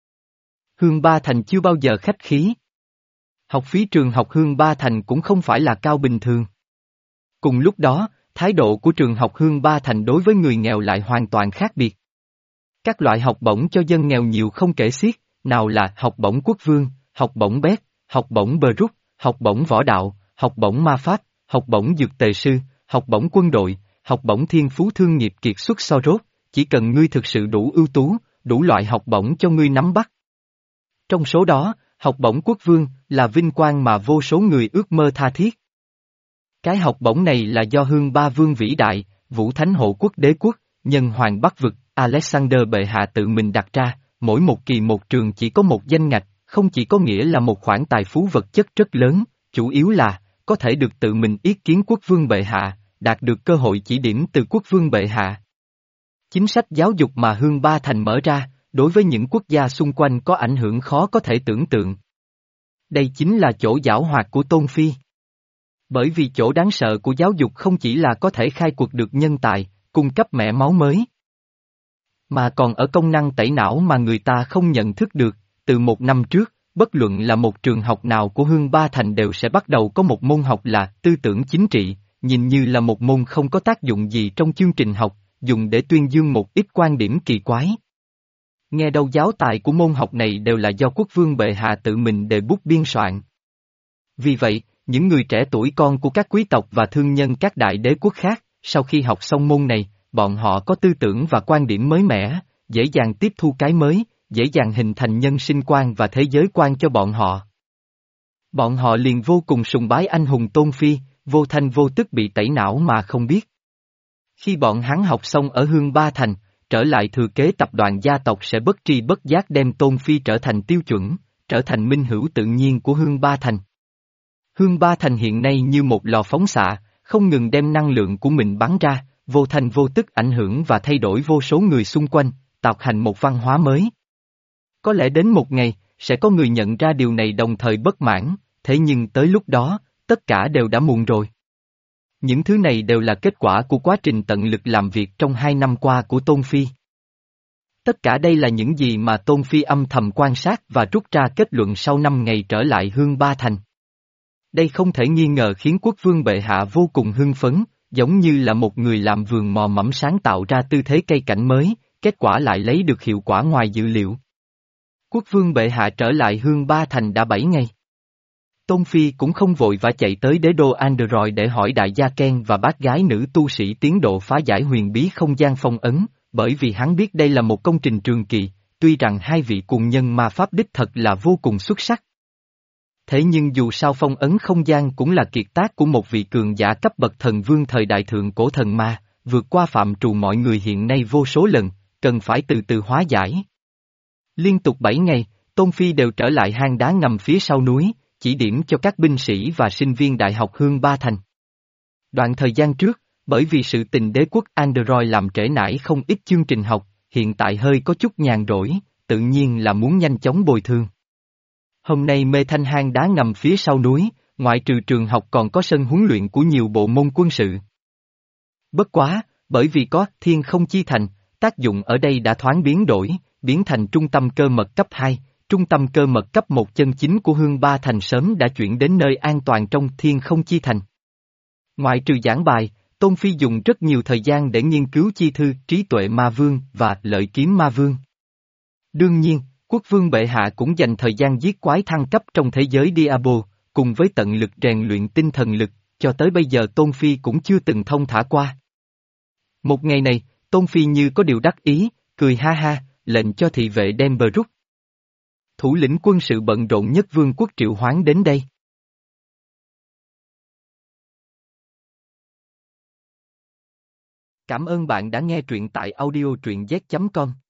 Hương Ba Thành chưa bao giờ khách khí. Học phí trường học Hương Ba Thành cũng không phải là cao bình thường. Cùng lúc đó, thái độ của trường học Hương Ba Thành đối với người nghèo lại hoàn toàn khác biệt. Các loại học bổng cho dân nghèo nhiều không kể xiết, nào là học bổng quốc vương, học bổng bét, học bổng bờ rút, học bổng võ đạo, học bổng ma pháp, học bổng dược tề sư, học bổng quân đội, học bổng thiên phú thương nghiệp kiệt xuất so rốt, chỉ cần ngươi thực sự đủ ưu tú, đủ loại học bổng cho ngươi nắm bắt. Trong số đó, học bổng quốc vương là vinh quang mà vô số người ước mơ tha thiết. Cái học bổng này là do Hương Ba Vương vĩ đại, Vũ Thánh Hộ Quốc Đế Quốc, Nhân Hoàng Bắc Vực, Alexander bệ hạ tự mình đặt ra, mỗi một kỳ một trường chỉ có một danh ngạch, không chỉ có nghĩa là một khoản tài phú vật chất rất lớn, chủ yếu là, có thể được tự mình ý kiến quốc vương bệ hạ, đạt được cơ hội chỉ điểm từ quốc vương bệ hạ. Chính sách giáo dục mà Hương Ba Thành mở ra, đối với những quốc gia xung quanh có ảnh hưởng khó có thể tưởng tượng. Đây chính là chỗ giảo hoạt của Tôn Phi. Bởi vì chỗ đáng sợ của giáo dục không chỉ là có thể khai quật được nhân tài, cung cấp mẻ máu mới, mà còn ở công năng tẩy não mà người ta không nhận thức được. Từ một năm trước, bất luận là một trường học nào của Hương Ba Thành đều sẽ bắt đầu có một môn học là tư tưởng chính trị, nhìn như là một môn không có tác dụng gì trong chương trình học, dùng để tuyên dương một ít quan điểm kỳ quái. Nghe đâu giáo tài của môn học này đều là do quốc vương bệ hạ tự mình đề bút biên soạn. Vì vậy, những người trẻ tuổi con của các quý tộc và thương nhân các đại đế quốc khác, sau khi học xong môn này, bọn họ có tư tưởng và quan điểm mới mẻ, dễ dàng tiếp thu cái mới, dễ dàng hình thành nhân sinh quan và thế giới quan cho bọn họ. Bọn họ liền vô cùng sùng bái anh hùng Tôn Phi, vô thanh vô tức bị tẩy não mà không biết. Khi bọn hắn học xong ở Hương Ba Thành, trở lại thừa kế tập đoàn gia tộc sẽ bất tri bất giác đem Tôn Phi trở thành tiêu chuẩn, trở thành minh hữu tự nhiên của Hương Ba Thành. Hương Ba Thành hiện nay như một lò phóng xạ, không ngừng đem năng lượng của mình bắn ra, vô thanh vô tức ảnh hưởng và thay đổi vô số người xung quanh, tạo thành một văn hóa mới. Có lẽ đến một ngày, sẽ có người nhận ra điều này đồng thời bất mãn, thế nhưng tới lúc đó, tất cả đều đã muộn rồi. Những thứ này đều là kết quả của quá trình tận lực làm việc trong hai năm qua của Tôn Phi. Tất cả đây là những gì mà Tôn Phi âm thầm quan sát và rút ra kết luận sau năm ngày trở lại Hương Ba Thành. Đây không thể nghi ngờ khiến quốc vương bệ hạ vô cùng hưng phấn, giống như là một người làm vườn mò mẫm sáng tạo ra tư thế cây cảnh mới, kết quả lại lấy được hiệu quả ngoài dự liệu. Quốc vương bệ hạ trở lại Hương Ba Thành đã bảy ngày. Tôn Phi cũng không vội vã chạy tới đế đô Android để hỏi đại gia Ken và bác gái nữ tu sĩ tiến độ phá giải huyền bí không gian phong ấn, bởi vì hắn biết đây là một công trình trường kỳ, tuy rằng hai vị cùng nhân ma pháp đích thật là vô cùng xuất sắc. Thế nhưng dù sao phong ấn không gian cũng là kiệt tác của một vị cường giả cấp bậc thần vương thời đại thượng cổ thần ma, vượt qua phạm trù mọi người hiện nay vô số lần, cần phải từ từ hóa giải. Liên tục bảy ngày, Tôn Phi đều trở lại hang đá ngầm phía sau núi, chỉ điểm cho các binh sĩ và sinh viên Đại học Hương Ba Thành. Đoạn thời gian trước, bởi vì sự tình đế quốc Android làm trễ nải không ít chương trình học, hiện tại hơi có chút nhàn rỗi, tự nhiên là muốn nhanh chóng bồi thường. Hôm nay mê thanh hang đá ngầm phía sau núi, ngoại trừ trường học còn có sân huấn luyện của nhiều bộ môn quân sự. Bất quá, bởi vì có Thiên Không Chi Thành, tác dụng ở đây đã thoáng biến đổi, biến thành trung tâm cơ mật cấp hai, trung tâm cơ mật cấp một chân chính của Hương Ba Thành sớm đã chuyển đến nơi an toàn trong Thiên Không Chi Thành. Ngoại trừ giảng bài, Tôn Phi dùng rất nhiều thời gian để nghiên cứu chi thư Trí Tuệ Ma Vương và Lợi Kiếm Ma Vương. Đương nhiên, Quốc vương bệ hạ cũng dành thời gian giết quái thăng cấp trong thế giới Diablo, cùng với tận lực rèn luyện tinh thần lực, cho tới bây giờ Tôn Phi cũng chưa từng thông thả qua. Một ngày này, Tôn Phi như có điều đắc ý, cười ha ha, lệnh cho thị vệ đem bờ rút. Thủ lĩnh quân sự bận rộn nhất vương quốc triệu hoán đến đây. Cảm ơn bạn đã nghe truyện tại audio truyện z chấm com.